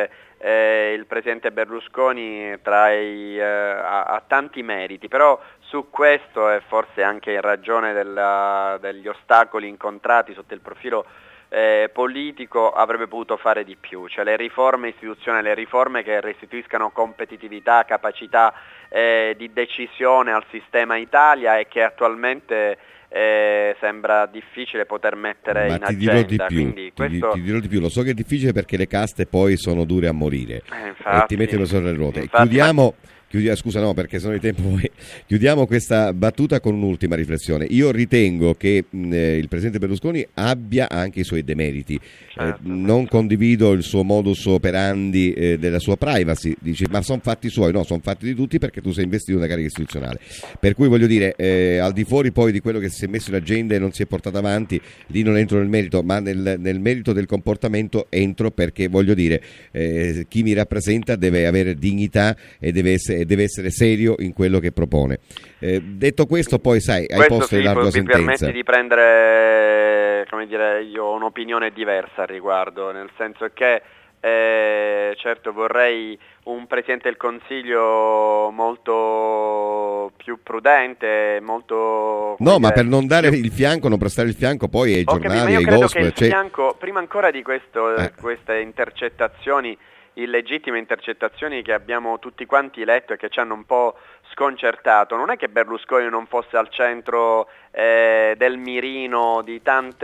eh, il presidente Berlusconi tra i, eh, ha, ha tanti meriti, però su questo e forse anche in ragione della, degli ostacoli incontrati sotto il profilo eh, politico avrebbe potuto fare di più, cioè le riforme istituzionali, le riforme che restituiscano competitività, capacità eh, di decisione al sistema Italia e che attualmente Eh, sembra difficile poter mettere Ma in ti agenda. dirò di più, Quindi ti, questo... ti dirò di più, lo so che è difficile perché le caste poi sono dure a morire eh, infatti, e ti mettono sopra le ruote. Infatti, Chiudiamo, chiudiamo, scusa no perché sono di tempo poi. Chiudiamo questa battuta con un'ultima riflessione. Io ritengo che mh, il presidente Berlusconi abbia anche i suoi demeriti. Certo, eh, non condivido il suo modus operandi eh, della sua privacy, dice ma sono fatti suoi, no, sono fatti di tutti perché tu sei investito in una carica istituzionale, per cui voglio dire eh, al di fuori poi di quello che si è messo in agenda e non si è portato avanti, lì non entro nel merito, ma nel, nel merito del comportamento entro perché voglio dire eh, chi mi rappresenta deve avere dignità e deve essere, deve essere serio in quello che propone. Eh, detto questo poi sai, hai questo posto sì, di largo mi sentenza. permetti di prendere, come dire, io ho un'opinione diversa al riguardo, nel senso che eh, certo vorrei un Presidente del Consiglio molto più prudente, molto... No, dire, ma per non dare più... il fianco, non prestare il fianco poi ai Ho capito, ma giornali, io ai credo gospel. che il cioè... fianco, prima ancora di questo, Eh. queste intercettazioni, illegittime intercettazioni che abbiamo tutti quanti letto e che ci hanno un po' sconcertato, non è che Berlusconi non fosse al centro eh, del mirino di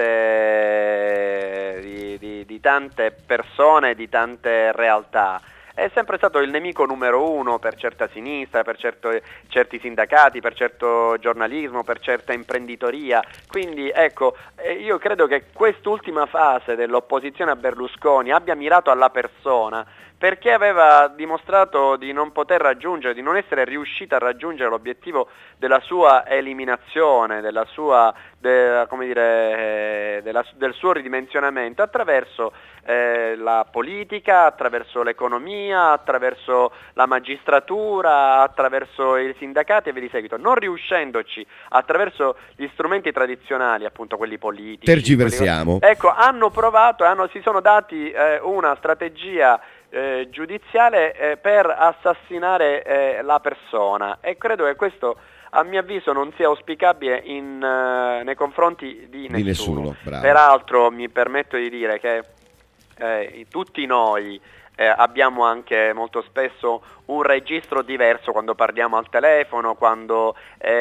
tante, di, di, di tante persone, di tante realtà. È sempre stato il nemico numero uno per certa sinistra, per certo, certi sindacati, per certo giornalismo, per certa imprenditoria. Quindi ecco, io credo che quest'ultima fase dell'opposizione a Berlusconi abbia mirato alla persona, perché aveva dimostrato di non poter raggiungere, di non essere riuscita a raggiungere l'obiettivo della sua eliminazione, della sua, de, come dire, della, del suo ridimensionamento attraverso eh, la politica, attraverso l'economia, attraverso la magistratura, attraverso i sindacati e via di seguito, non riuscendoci attraverso gli strumenti tradizionali, appunto quelli politici. Tergiversiamo. Quelli, ecco, hanno provato e hanno, si sono dati eh, una strategia Eh, giudiziale eh, per assassinare eh, la persona, e credo che questo a mio avviso non sia auspicabile in, uh, nei confronti di nessuno, di nessuno bravo. Peraltro mi permetto di dire che eh, tutti noi eh, abbiamo anche molto spesso un registro diverso quando parliamo al telefono, quando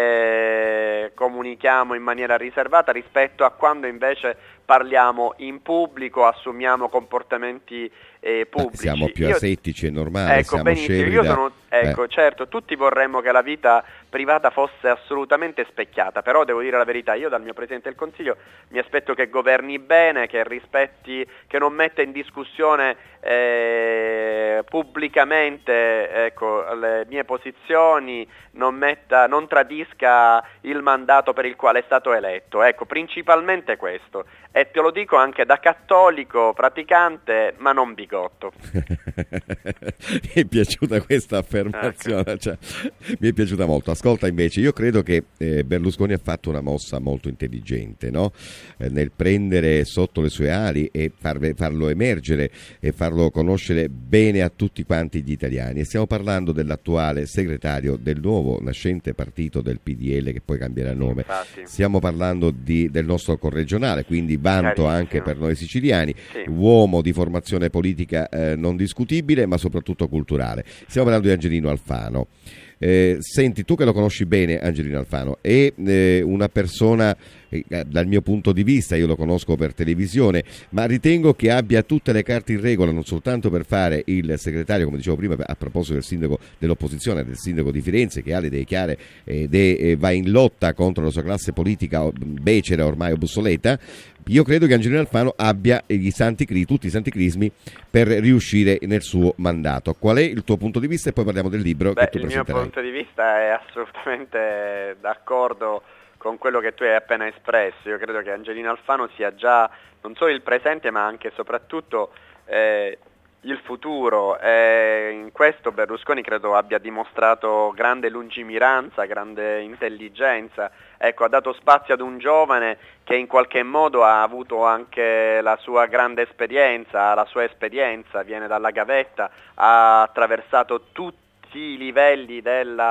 eh, comunichiamo in maniera riservata rispetto a quando invece parliamo in pubblico, assumiamo comportamenti eh, pubblici. Siamo più io, asettici e normali, ecco, siamo benissimo, scevri io da... sono, ecco, eh. certo, tutti vorremmo che la vita privata fosse assolutamente specchiata, però devo dire la verità, io dal mio Presidente del Consiglio mi aspetto che governi bene, che rispetti, che non metta in discussione eh, pubblicamente ecco, le mie posizioni, non metta, non tradisca il mandato per il quale è stato eletto, ecco, principalmente questo. E te lo dico anche da cattolico, praticante, ma non bigotto. Mi è piaciuta questa affermazione, Ecco. cioè, mi è piaciuta molto. Ascolta invece, io credo che eh, Berlusconi ha fatto una mossa molto intelligente, no? eh, nel prendere sotto le sue ali e far, farlo emergere e farlo conoscere bene a tutti quanti gli italiani. E stiamo parlando dell'attuale segretario del nuovo nascente partito del P D L che poi cambierà nome. Infatti. Stiamo parlando di, del nostro corregionale, quindi vanto Carissimo. anche per noi siciliani, Sì. uomo di formazione politica eh, non discutibile ma soprattutto culturale. Stiamo parlando di Angelino Alfano. Eh, senti, tu che lo conosci bene, Angelino Alfano, è eh, una persona, eh, dal mio punto di vista, io lo conosco per televisione, ma ritengo che abbia tutte le carte in regola, non soltanto per fare il segretario, come dicevo prima, a proposito del sindaco dell'opposizione, del sindaco di Firenze, che ha le idee chiare ed è, eh, va in lotta contro la sua classe politica becera, ormai obsoleta. Io credo che Angelino Alfano abbia gli santi, tutti i santi crismi per riuscire nel suo mandato. Qual è il tuo punto di vista? E poi parliamo del libro Beh, che tu il mio presenterai. punto di vista è assolutamente d'accordo con quello che tu hai appena espresso. Io credo che Angelino Alfano sia già non solo il presente ma anche e soprattutto eh, il futuro, e in questo Berlusconi credo abbia dimostrato grande lungimiranza, grande intelligenza. Ecco, ha dato spazio ad un giovane che in qualche modo ha avuto anche la sua grande esperienza, la sua esperienza, viene dalla gavetta, ha attraversato tutti i livelli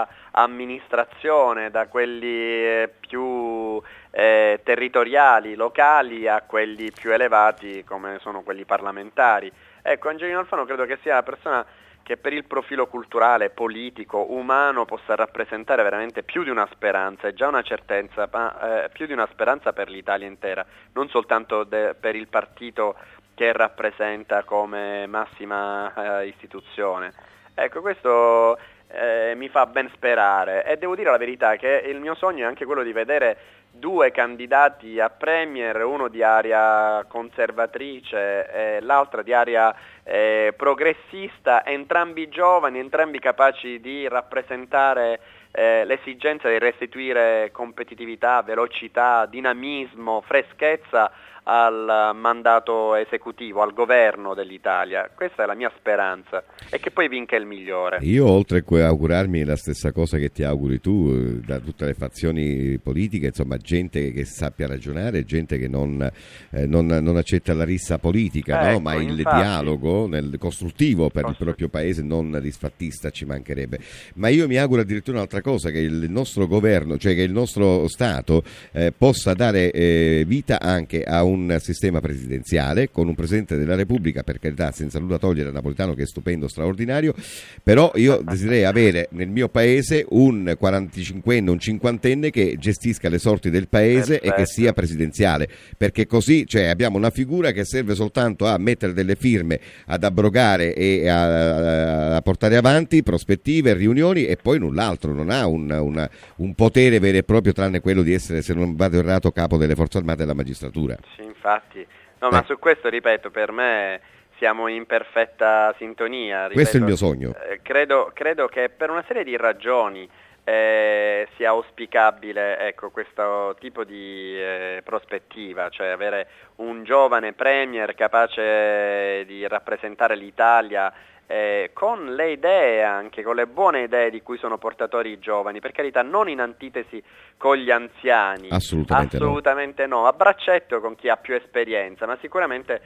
dell'amministrazione, da quelli eh, più eh, territoriali, locali, a quelli più elevati come sono quelli parlamentari. Ecco, Angelino Alfano credo che sia una persona che per il profilo culturale, politico, umano possa rappresentare veramente più di una speranza, è già una certezza, ma eh, più di una speranza per l'Italia intera, non soltanto de- per il partito che rappresenta come massima eh, istituzione. Ecco, questo eh, mi fa ben sperare, e devo dire la verità che il mio sogno è anche quello di vedere due candidati a premier, uno di area conservatrice e l'altra di area eh, progressista, entrambi giovani, entrambi capaci di rappresentare eh, l'esigenza di restituire competitività, velocità, dinamismo, freschezza al mandato esecutivo, al governo dell'Italia. Questa è la mia speranza, e che poi vinca il migliore. Io, oltre a augurarmi la stessa cosa che ti auguri tu, da tutte le fazioni politiche, insomma gente che sappia ragionare, gente che non, eh, non, non accetta la rissa politica, ecco, no? Ma il infatti, dialogo nel, costruttivo per Costru- il proprio paese, non disfattista, ci mancherebbe. Ma io mi auguro addirittura un'altra cosa, che il nostro governo, cioè che il nostro Stato eh, possa dare eh, vita anche a un un sistema presidenziale con un Presidente della Repubblica, per carità, senza nulla togliere a Napolitano, che è stupendo, straordinario, però io desidererei avere nel mio paese un quarantacinquenne, un cinquantenne che gestisca le sorti del paese. Perfetto. E che sia presidenziale, perché così, cioè, abbiamo una figura che serve soltanto a mettere delle firme, ad abrogare e a, a portare avanti prospettive, riunioni, e poi null'altro, non ha un, una, un potere vero e proprio, tranne quello di essere, se non vado errato, capo delle forze armate e della magistratura. Sì, infatti, no, ma eh. su questo, ripeto, per me siamo in perfetta sintonia. Ripeto, questo è il mio sogno. Eh, credo, credo che per una serie di ragioni eh, sia auspicabile, ecco, questo tipo di eh, prospettiva, cioè avere un giovane premier capace di rappresentare l'Italia Eh, con le idee, anche con le buone idee di cui sono portatori i giovani, per carità, non in antitesi con gli anziani, assolutamente, assolutamente no. no, a braccetto con chi ha più esperienza, ma sicuramente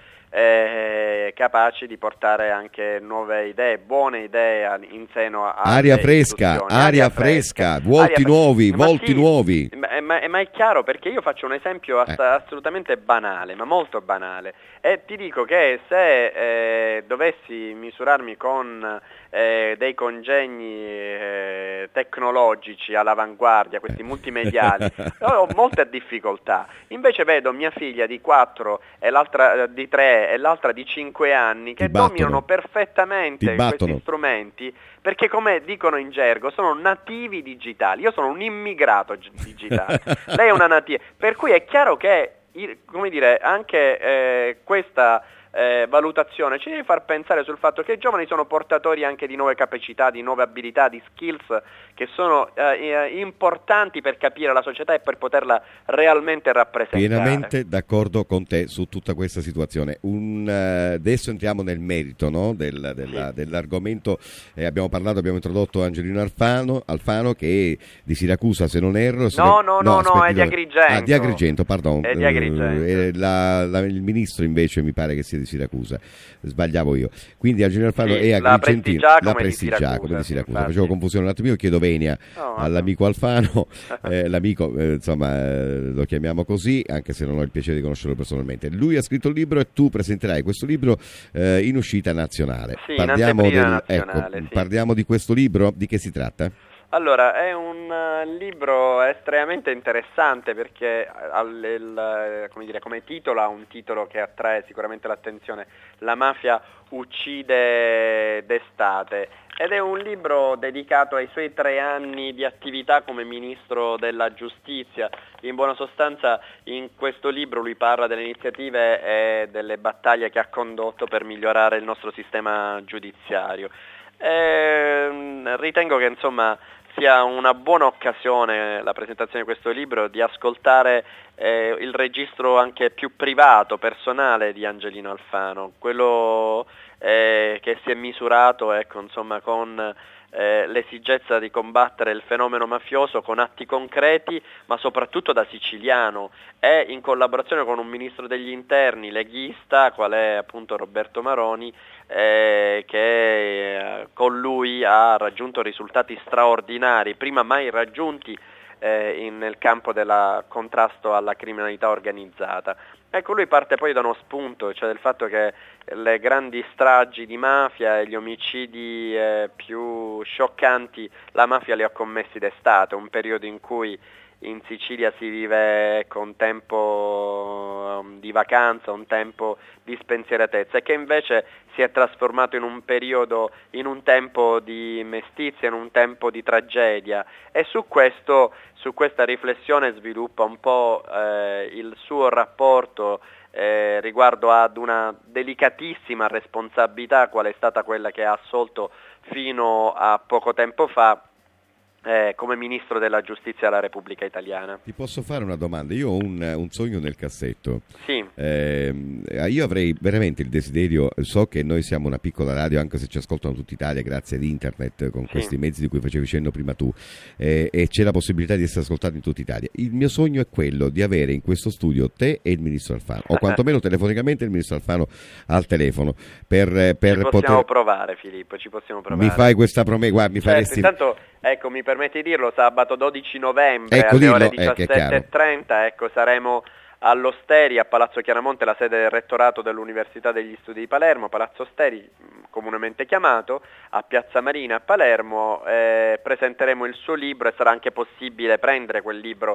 eh, capaci di portare anche nuove idee, buone idee in seno a aria fresca, aria, aria fresca, fresca, volti aria nuovi, fresca. volti sì, nuovi. Ma, ma, ma è chiaro, perché io faccio un esempio ass- eh. assolutamente banale, ma molto banale, e ti dico che se eh, dovessi misurarmi con eh, dei congegni eh, tecnologici all'avanguardia, questi multimediali, ho molte difficoltà. Invece vedo mia figlia di quattro e l'altra di tre e l'altra di cinque anni che dominano perfettamente questi strumenti, perché, come dicono in gergo, sono nativi digitali. Io sono un immigrato digitale, lei è una nativa, per cui è chiaro che, come dire, anche eh, questa Eh, valutazione ci deve far pensare sul fatto che i giovani sono portatori anche di nuove capacità, di nuove abilità, di skills che sono eh, importanti per capire la società e per poterla realmente rappresentare. Pienamente d'accordo con te su tutta questa situazione. Un, uh, adesso entriamo nel merito, no? Del, della, sì. dell'argomento. Eh, abbiamo parlato, abbiamo introdotto Angelino Alfano, Alfano che è di Siracusa, se non erro. Se no, ne... no, no, no, è di Agrigento. Ah, di Agrigento, pardon. È di Agrigento. Eh, la, la, il ministro invece mi pare che sia di Siracusa, sbagliavo io. Quindi Angelino Alfano sì, è agrigentino, la Prestigiacomo di Siracusa. Facevo confusione un attimo, io chiedo venia no, all'amico Alfano, eh, l'amico eh, insomma eh, lo chiamiamo così, anche se non ho il piacere di conoscerlo personalmente. Lui ha scritto il libro e tu presenterai questo libro eh, in uscita nazionale. Sì, parliamo, in del, nazionale, ecco, sì. parliamo di questo libro, di che si tratta? Allora, è un uh, libro estremamente interessante perché al, il, come dire, come titolo ha un titolo che attrae sicuramente l'attenzione: La mafia uccide d'estate, ed è un libro dedicato ai suoi tre anni di attività come ministro della giustizia. In buona sostanza, in questo libro lui parla delle iniziative e delle battaglie che ha condotto per migliorare il nostro sistema giudiziario. E, ritengo che insomma sia una buona occasione la presentazione di questo libro di ascoltare eh, il registro anche più privato, personale di Angelino Alfano, quello eh, che si è misurato, ecco, insomma, con Eh, l'esigenza di combattere il fenomeno mafioso con atti concreti, ma soprattutto da siciliano, e in collaborazione con un ministro degli interni leghista, qual è appunto Roberto Maroni, eh, che eh, con lui ha raggiunto risultati straordinari, prima mai raggiunti eh, in, nel campo del contrasto alla criminalità organizzata. Ecco, lui parte poi da uno spunto, cioè del fatto che le grandi stragi di mafia e gli omicidi eh, più scioccanti la mafia li ha commessi d'estate, un periodo in cui in Sicilia si vive con tempo um, di vacanza, un tempo di spensieratezza, e che invece si è trasformato in un periodo, in un tempo di mestizia, in un tempo di tragedia, e su questo, su questa riflessione sviluppa un po' eh, il suo rapporto eh, riguardo ad una delicatissima responsabilità qual è stata quella che ha assolto fino a poco tempo fa Eh, come Ministro della Giustizia della Repubblica Italiana. Ti posso fare una domanda? Io ho un, un sogno nel cassetto. Sì. Eh, io avrei veramente il desiderio, so che noi siamo una piccola radio, anche se ci ascoltano tutta Italia grazie ad internet, con sì. questi mezzi di cui facevi cenno prima tu, eh, e c'è la possibilità di essere ascoltati in tutta Italia. Il mio sogno è quello di avere in questo studio te e il Ministro Alfano, o quantomeno telefonicamente il Ministro Alfano al telefono. Per, per ci possiamo poter... provare, Filippo, ci possiamo provare. Mi fai questa promessa, guarda, mi certo, faresti... Intanto, ecco, mi permetti di dirlo, sabato dodici novembre ecco, alle dillo, ore eh, diciassette e trenta, ecco, saremo all'Osteri a Palazzo Chiaramonte, la sede del rettorato dell'Università degli Studi di Palermo, Palazzo Osteri comunemente chiamato, a Piazza Marina a Palermo. Eh, presenteremo il suo libro e sarà anche possibile prendere quel libro,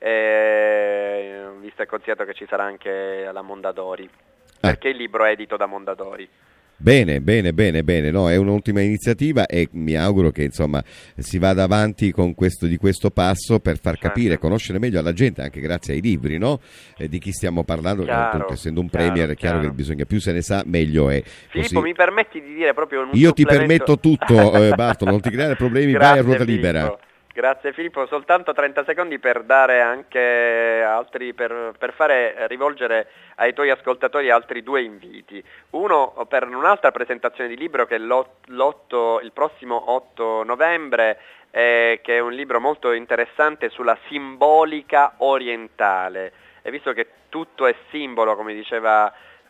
eh, visto e considerato che ci sarà anche la Mondadori, perché il libro è edito da Mondadori. Bene, bene, bene, bene, no, è un'ultima iniziativa e mi auguro che insomma si vada avanti con questo, di questo passo per far capire, certo. conoscere meglio alla gente, anche grazie ai libri, no? Eh, di chi stiamo parlando, chiaro, appunto, essendo un chiaro, premier è chiaro, chiaro che bisogna, più se ne sa meglio è. Filippo, così... mi permetti di dire proprio un Io supplemento... ti permetto tutto, eh, Bartolo, non ti creare problemi, vai a ruota Filippo. libera. Grazie Filippo, soltanto trenta secondi per dare anche altri, per, per fare rivolgere ai tuoi ascoltatori altri due inviti. Uno per un'altra presentazione di libro che è l'otto, il prossimo otto novembre, eh, che è un libro molto interessante sulla simbolica orientale. E visto che tutto è simbolo, come diceva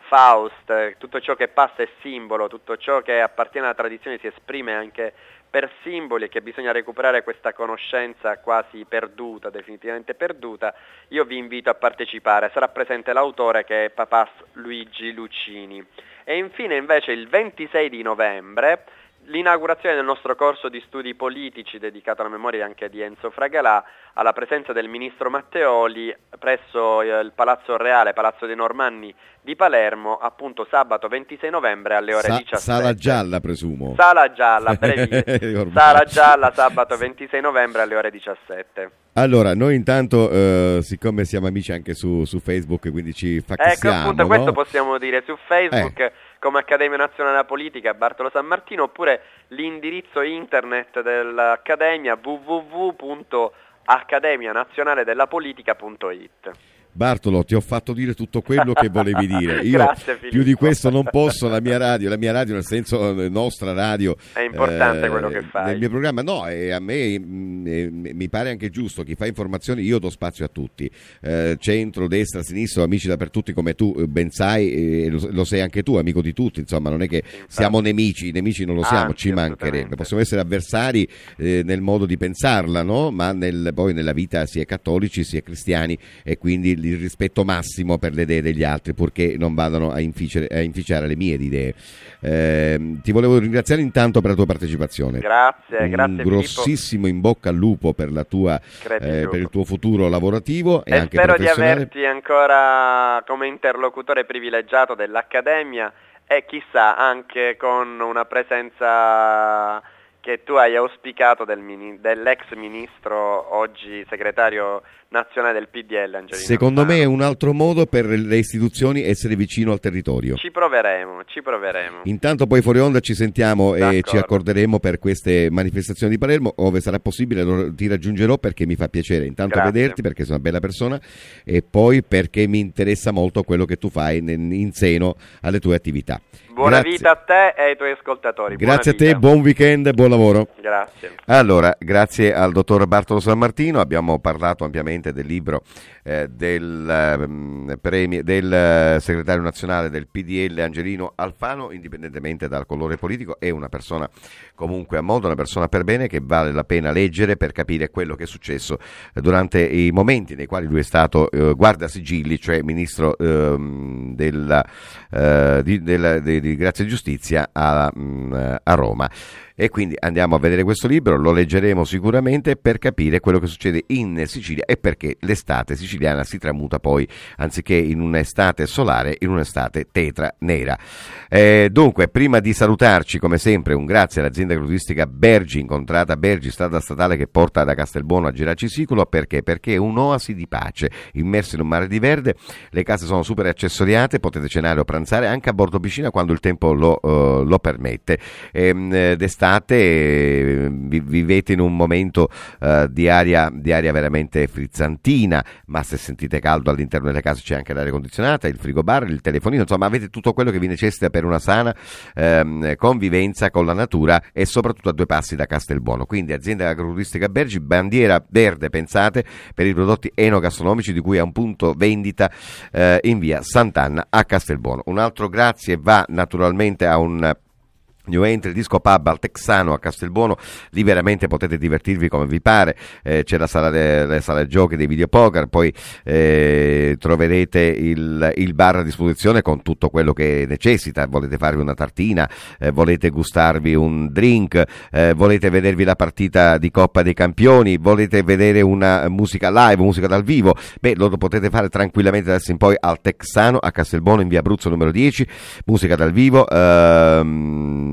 Faust, tutto ciò che passa è simbolo, tutto ciò che appartiene alla tradizione si esprime anche per simboli, e che bisogna recuperare questa conoscenza quasi perduta, definitivamente perduta, io vi invito a partecipare. Sarà presente l'autore, che è Papà Luigi Lucini. E infine invece il ventisei di novembre l'inaugurazione del nostro corso di studi politici dedicato alla memoria anche di Enzo Fragalà, alla presenza del ministro Matteoli presso il Palazzo Reale, Palazzo dei Normanni di Palermo, appunto sabato ventisei novembre alle ore Sa- diciassette. Sala gialla, presumo. Sala gialla, brevissimo. Sala gialla, sabato ventisei novembre alle ore diciassette. Allora, noi intanto, eh, siccome siamo amici anche su, su Facebook, quindi ci facciamo, ecco, appunto, no? questo possiamo dire su Facebook, eh. come Accademia Nazionale della Politica Bartolo San Martino, oppure l'indirizzo internet dell'Accademia w w w punto accademia nazionale della politica punto i t. Bartolo, ti ho fatto dire tutto quello che volevi dire. Io Grazie, più di questo non posso, la mia radio, la mia radio nel senso nostra radio. È importante eh, quello che fai. Nel mio programma, no, e a me mh, mi pare anche giusto, chi fa informazioni, io do spazio a tutti, eh, centro, destra, sinistra, amici dappertutto come tu ben sai, e lo, lo sei anche tu, amico di tutti, insomma non è che infatti siamo nemici, nemici non lo siamo, Anzi, ci mancherebbe, possiamo essere avversari eh, nel modo di pensarla, no? Ma nel, poi nella vita si è cattolici, si è cristiani, e quindi il rispetto massimo per le idee degli altri, purché non vadano a, inficere, a inficiare le mie idee. Eh, ti volevo ringraziare intanto per la tua partecipazione. Grazie, un grazie grossissimo Filippo. In bocca al lupo per la tua eh, per il tuo futuro lavorativo e, e anche spero di professionale. averti ancora come interlocutore privilegiato dell'Accademia, e chissà anche con una presenza che tu hai auspicato del mini, dell'ex ministro, oggi segretario nazionale del P D L, Angelino Secondo Alfano. me è un altro modo per le istituzioni essere vicino al territorio. Ci proveremo, ci proveremo. Intanto poi fuori onda ci sentiamo D'accordo. E ci accorderemo per queste manifestazioni di Palermo, ove sarà possibile ti raggiungerò, perché mi fa piacere intanto Grazie. vederti, perché sei una bella persona, e poi perché mi interessa molto quello che tu fai in seno alle tue attività. Buona Grazie. vita a te e ai tuoi ascoltatori. Grazie a Buona te, vita. buon weekend e buon lavoro. Grazie. Allora, grazie al dottor Bartolo Sammartino, abbiamo parlato ampiamente del libro eh, del, um, premio, del uh, segretario nazionale del P D L Angelino Alfano, indipendentemente dal colore politico, è una persona comunque a modo, una persona per bene che vale la pena leggere per capire quello che è successo eh, durante i momenti nei quali lui è stato eh, guardasigilli, cioè ministro ehm, della, eh, di, della, di, di Grazia e Giustizia a, mh, a Roma. E quindi andiamo a vedere questo libro, lo leggeremo sicuramente per capire quello che succede in Sicilia e perché l'estate siciliana si tramuta poi, anziché in un'estate solare, in un'estate tetra nera. Eh, dunque, prima di salutarci, come sempre, un grazie all'azienda agrituristica Bergi, incontrata Bergi, strada statale che porta da Castelbuono a Geracisicolo, perché? Perché è un'oasi di pace, immersi in un mare di verde, le case sono super accessoriate, potete cenare o pranzare anche a bordo piscina quando il tempo lo, uh, lo permette. Ehm, d'estate eh, vivete in un momento uh, di aria, di aria veramente frizzantina, ma se sentite caldo all'interno delle case c'è anche l'aria condizionata, il frigobar, il telefonino, insomma avete tutto quello che vi necessita per una sana ehm, convivenza con la natura e soprattutto a due passi da Castelbuono. Quindi azienda agrituristica Bergi, bandiera verde, pensate, per i prodotti enogastronomici, di cui è un punto vendita eh, in via Sant'Anna a Castelbuono. Un altro grazie va naturalmente a un New Entry Disco Pub al Texano a Castelbuono. Lì veramente potete divertirvi come vi pare, eh, c'è la sala, de, la sala giochi dei videopoker, poi eh, troverete il, il bar a disposizione con tutto quello che necessita. Volete farvi una tartina, eh, volete gustarvi un drink, eh, volete vedervi la partita di Coppa dei Campioni, volete vedere una musica live, musica dal vivo, beh, lo potete fare tranquillamente adesso in poi al Texano a Castelbuono in via Abruzzo numero dieci, musica dal vivo, ehm,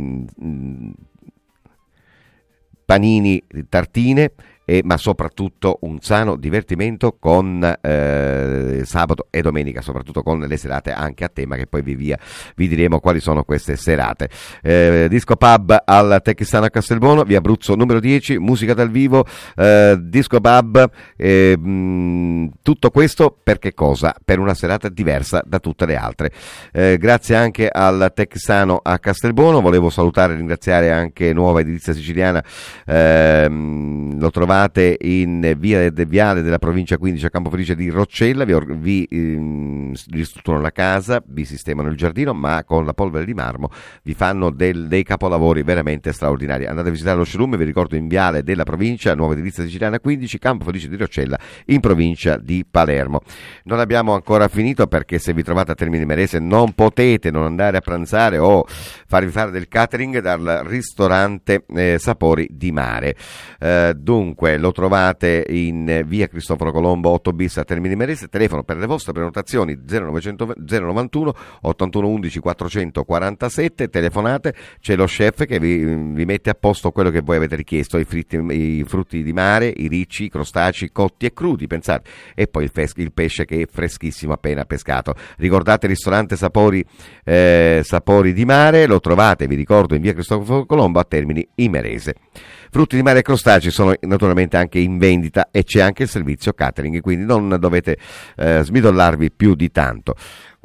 panini, tartine, e, ma soprattutto un sano divertimento con eh, sabato e domenica, soprattutto con le serate anche a tema, che poi vi, via, vi diremo quali sono queste serate. Eh, Disco Pub al Texano a Castelbuono, via Abruzzo numero dieci, musica dal vivo, eh, Disco Pub, eh, mh, tutto questo per che cosa? Per una serata diversa da tutte le altre. Eh, grazie anche al Texano a Castelbuono. Volevo salutare e ringraziare anche Nuova Edilizia Siciliana, eh, lo trovate in via del Viale della provincia quindici a Campofelice di Roccella, vi, vi ehm, ristrutturano la casa, vi sistemano il giardino, ma con la polvere di marmo vi fanno del, dei capolavori veramente straordinari. Andate a visitare lo showroom, vi ricordo, in Viale della provincia, Nuova Edilizia Siciliana quindici, Campofelice di Roccella, in provincia di Palermo. Non abbiamo ancora finito, perché se vi trovate a Termini Imerese non potete non andare a pranzare o farvi fare del catering dal ristorante eh, Sapori di Mare. Eh, dunque lo trovate in via Cristoforo Colombo otto bis a Termini Imerese. Telefono per le vostre prenotazioni zero novantuno ottantuno undici quattrocentoquarantasette. Telefonate, c'è lo chef che vi, vi mette a posto quello che voi avete richiesto, i, fritti, i frutti di mare, i ricci, i crostacei cotti e crudi, pensate, e poi il, fes- il pesce che è freschissimo appena pescato. Ricordate il ristorante Sapori, eh, Sapori di Mare, lo trovate, vi ricordo, in via Cristoforo Colombo a Termini Imerese. Frutti di mare e crostacei sono naturalmente anche in vendita e c'è anche il servizio catering, quindi non dovete eh, smidollarvi più di tanto.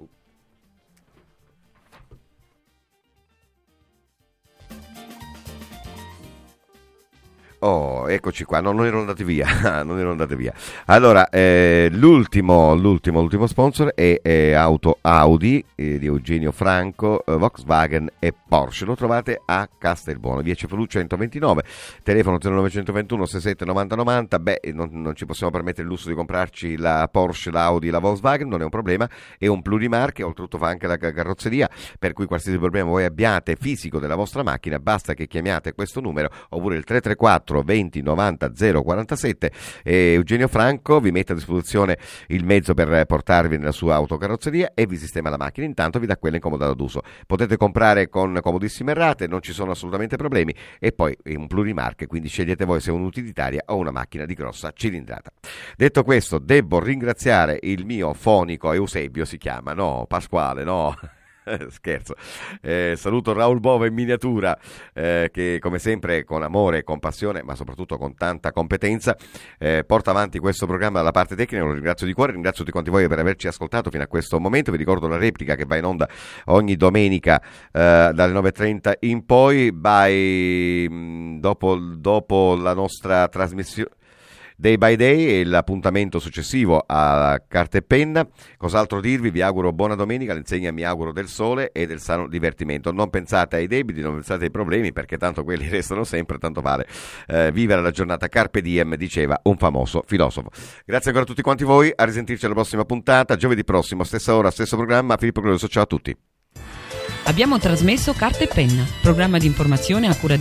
Oh, eccoci qua, no, non ero andati via, non ero andati via. Allora, eh, l'ultimo, l'ultimo, l'ultimo sponsor è, è Auto Audi eh, di Eugenio Franco, eh, Volkswagen e Porsche. Lo trovate a Castelbuono, via Cefalù centoventinove, telefono zero novecentoventuno sessantasette novanta novanta. Beh, non, non ci possiamo permettere il lusso di comprarci la Porsche, l'Audi, la Volkswagen, non è un problema, è un plurimarche, oltretutto fa anche la carrozzeria, per cui qualsiasi problema voi abbiate fisico della vostra macchina, basta che chiamiate questo numero, oppure il tre tre quattro venti novanta zero quarantasette, e Eugenio Franco vi mette a disposizione il mezzo per portarvi nella sua autocarrozzeria e vi sistema la macchina, intanto vi dà quella in comodato d'uso. Potete comprare con comodissime rate, non ci sono assolutamente problemi, e poi è un plurimarche, quindi scegliete voi se è un'utilitaria o una macchina di grossa cilindrata. Detto questo, devo ringraziare il mio fonico Eusebio, si chiama, no, Pasquale, no... Scherzo. Eh, saluto Raul Bova in miniatura, eh, che come sempre con amore, con passione, ma soprattutto con tanta competenza eh, porta avanti questo programma dalla parte tecnica. Lo ringrazio di cuore, ringrazio tutti quanti voi per averci ascoltato fino a questo momento. Vi ricordo la replica che va in onda ogni domenica eh, dalle nove e trenta in poi, by, mh, dopo, dopo la nostra trasmissione Day by Day e l'appuntamento successivo a Carta e Penna. Cos'altro dirvi? Vi auguro buona domenica, all'insegna mi auguro del sole e del sano divertimento. Non pensate ai debiti, non pensate ai problemi, perché tanto quelli restano sempre, tanto vale eh, vivere la giornata carpe diem, diceva un famoso filosofo. Grazie ancora a tutti quanti voi, a risentirci alla prossima puntata, giovedì prossimo, stessa ora, stesso programma. Filippo Glorioso, ciao a tutti. Abbiamo trasmesso Carta e Penna, programma di informazione a cura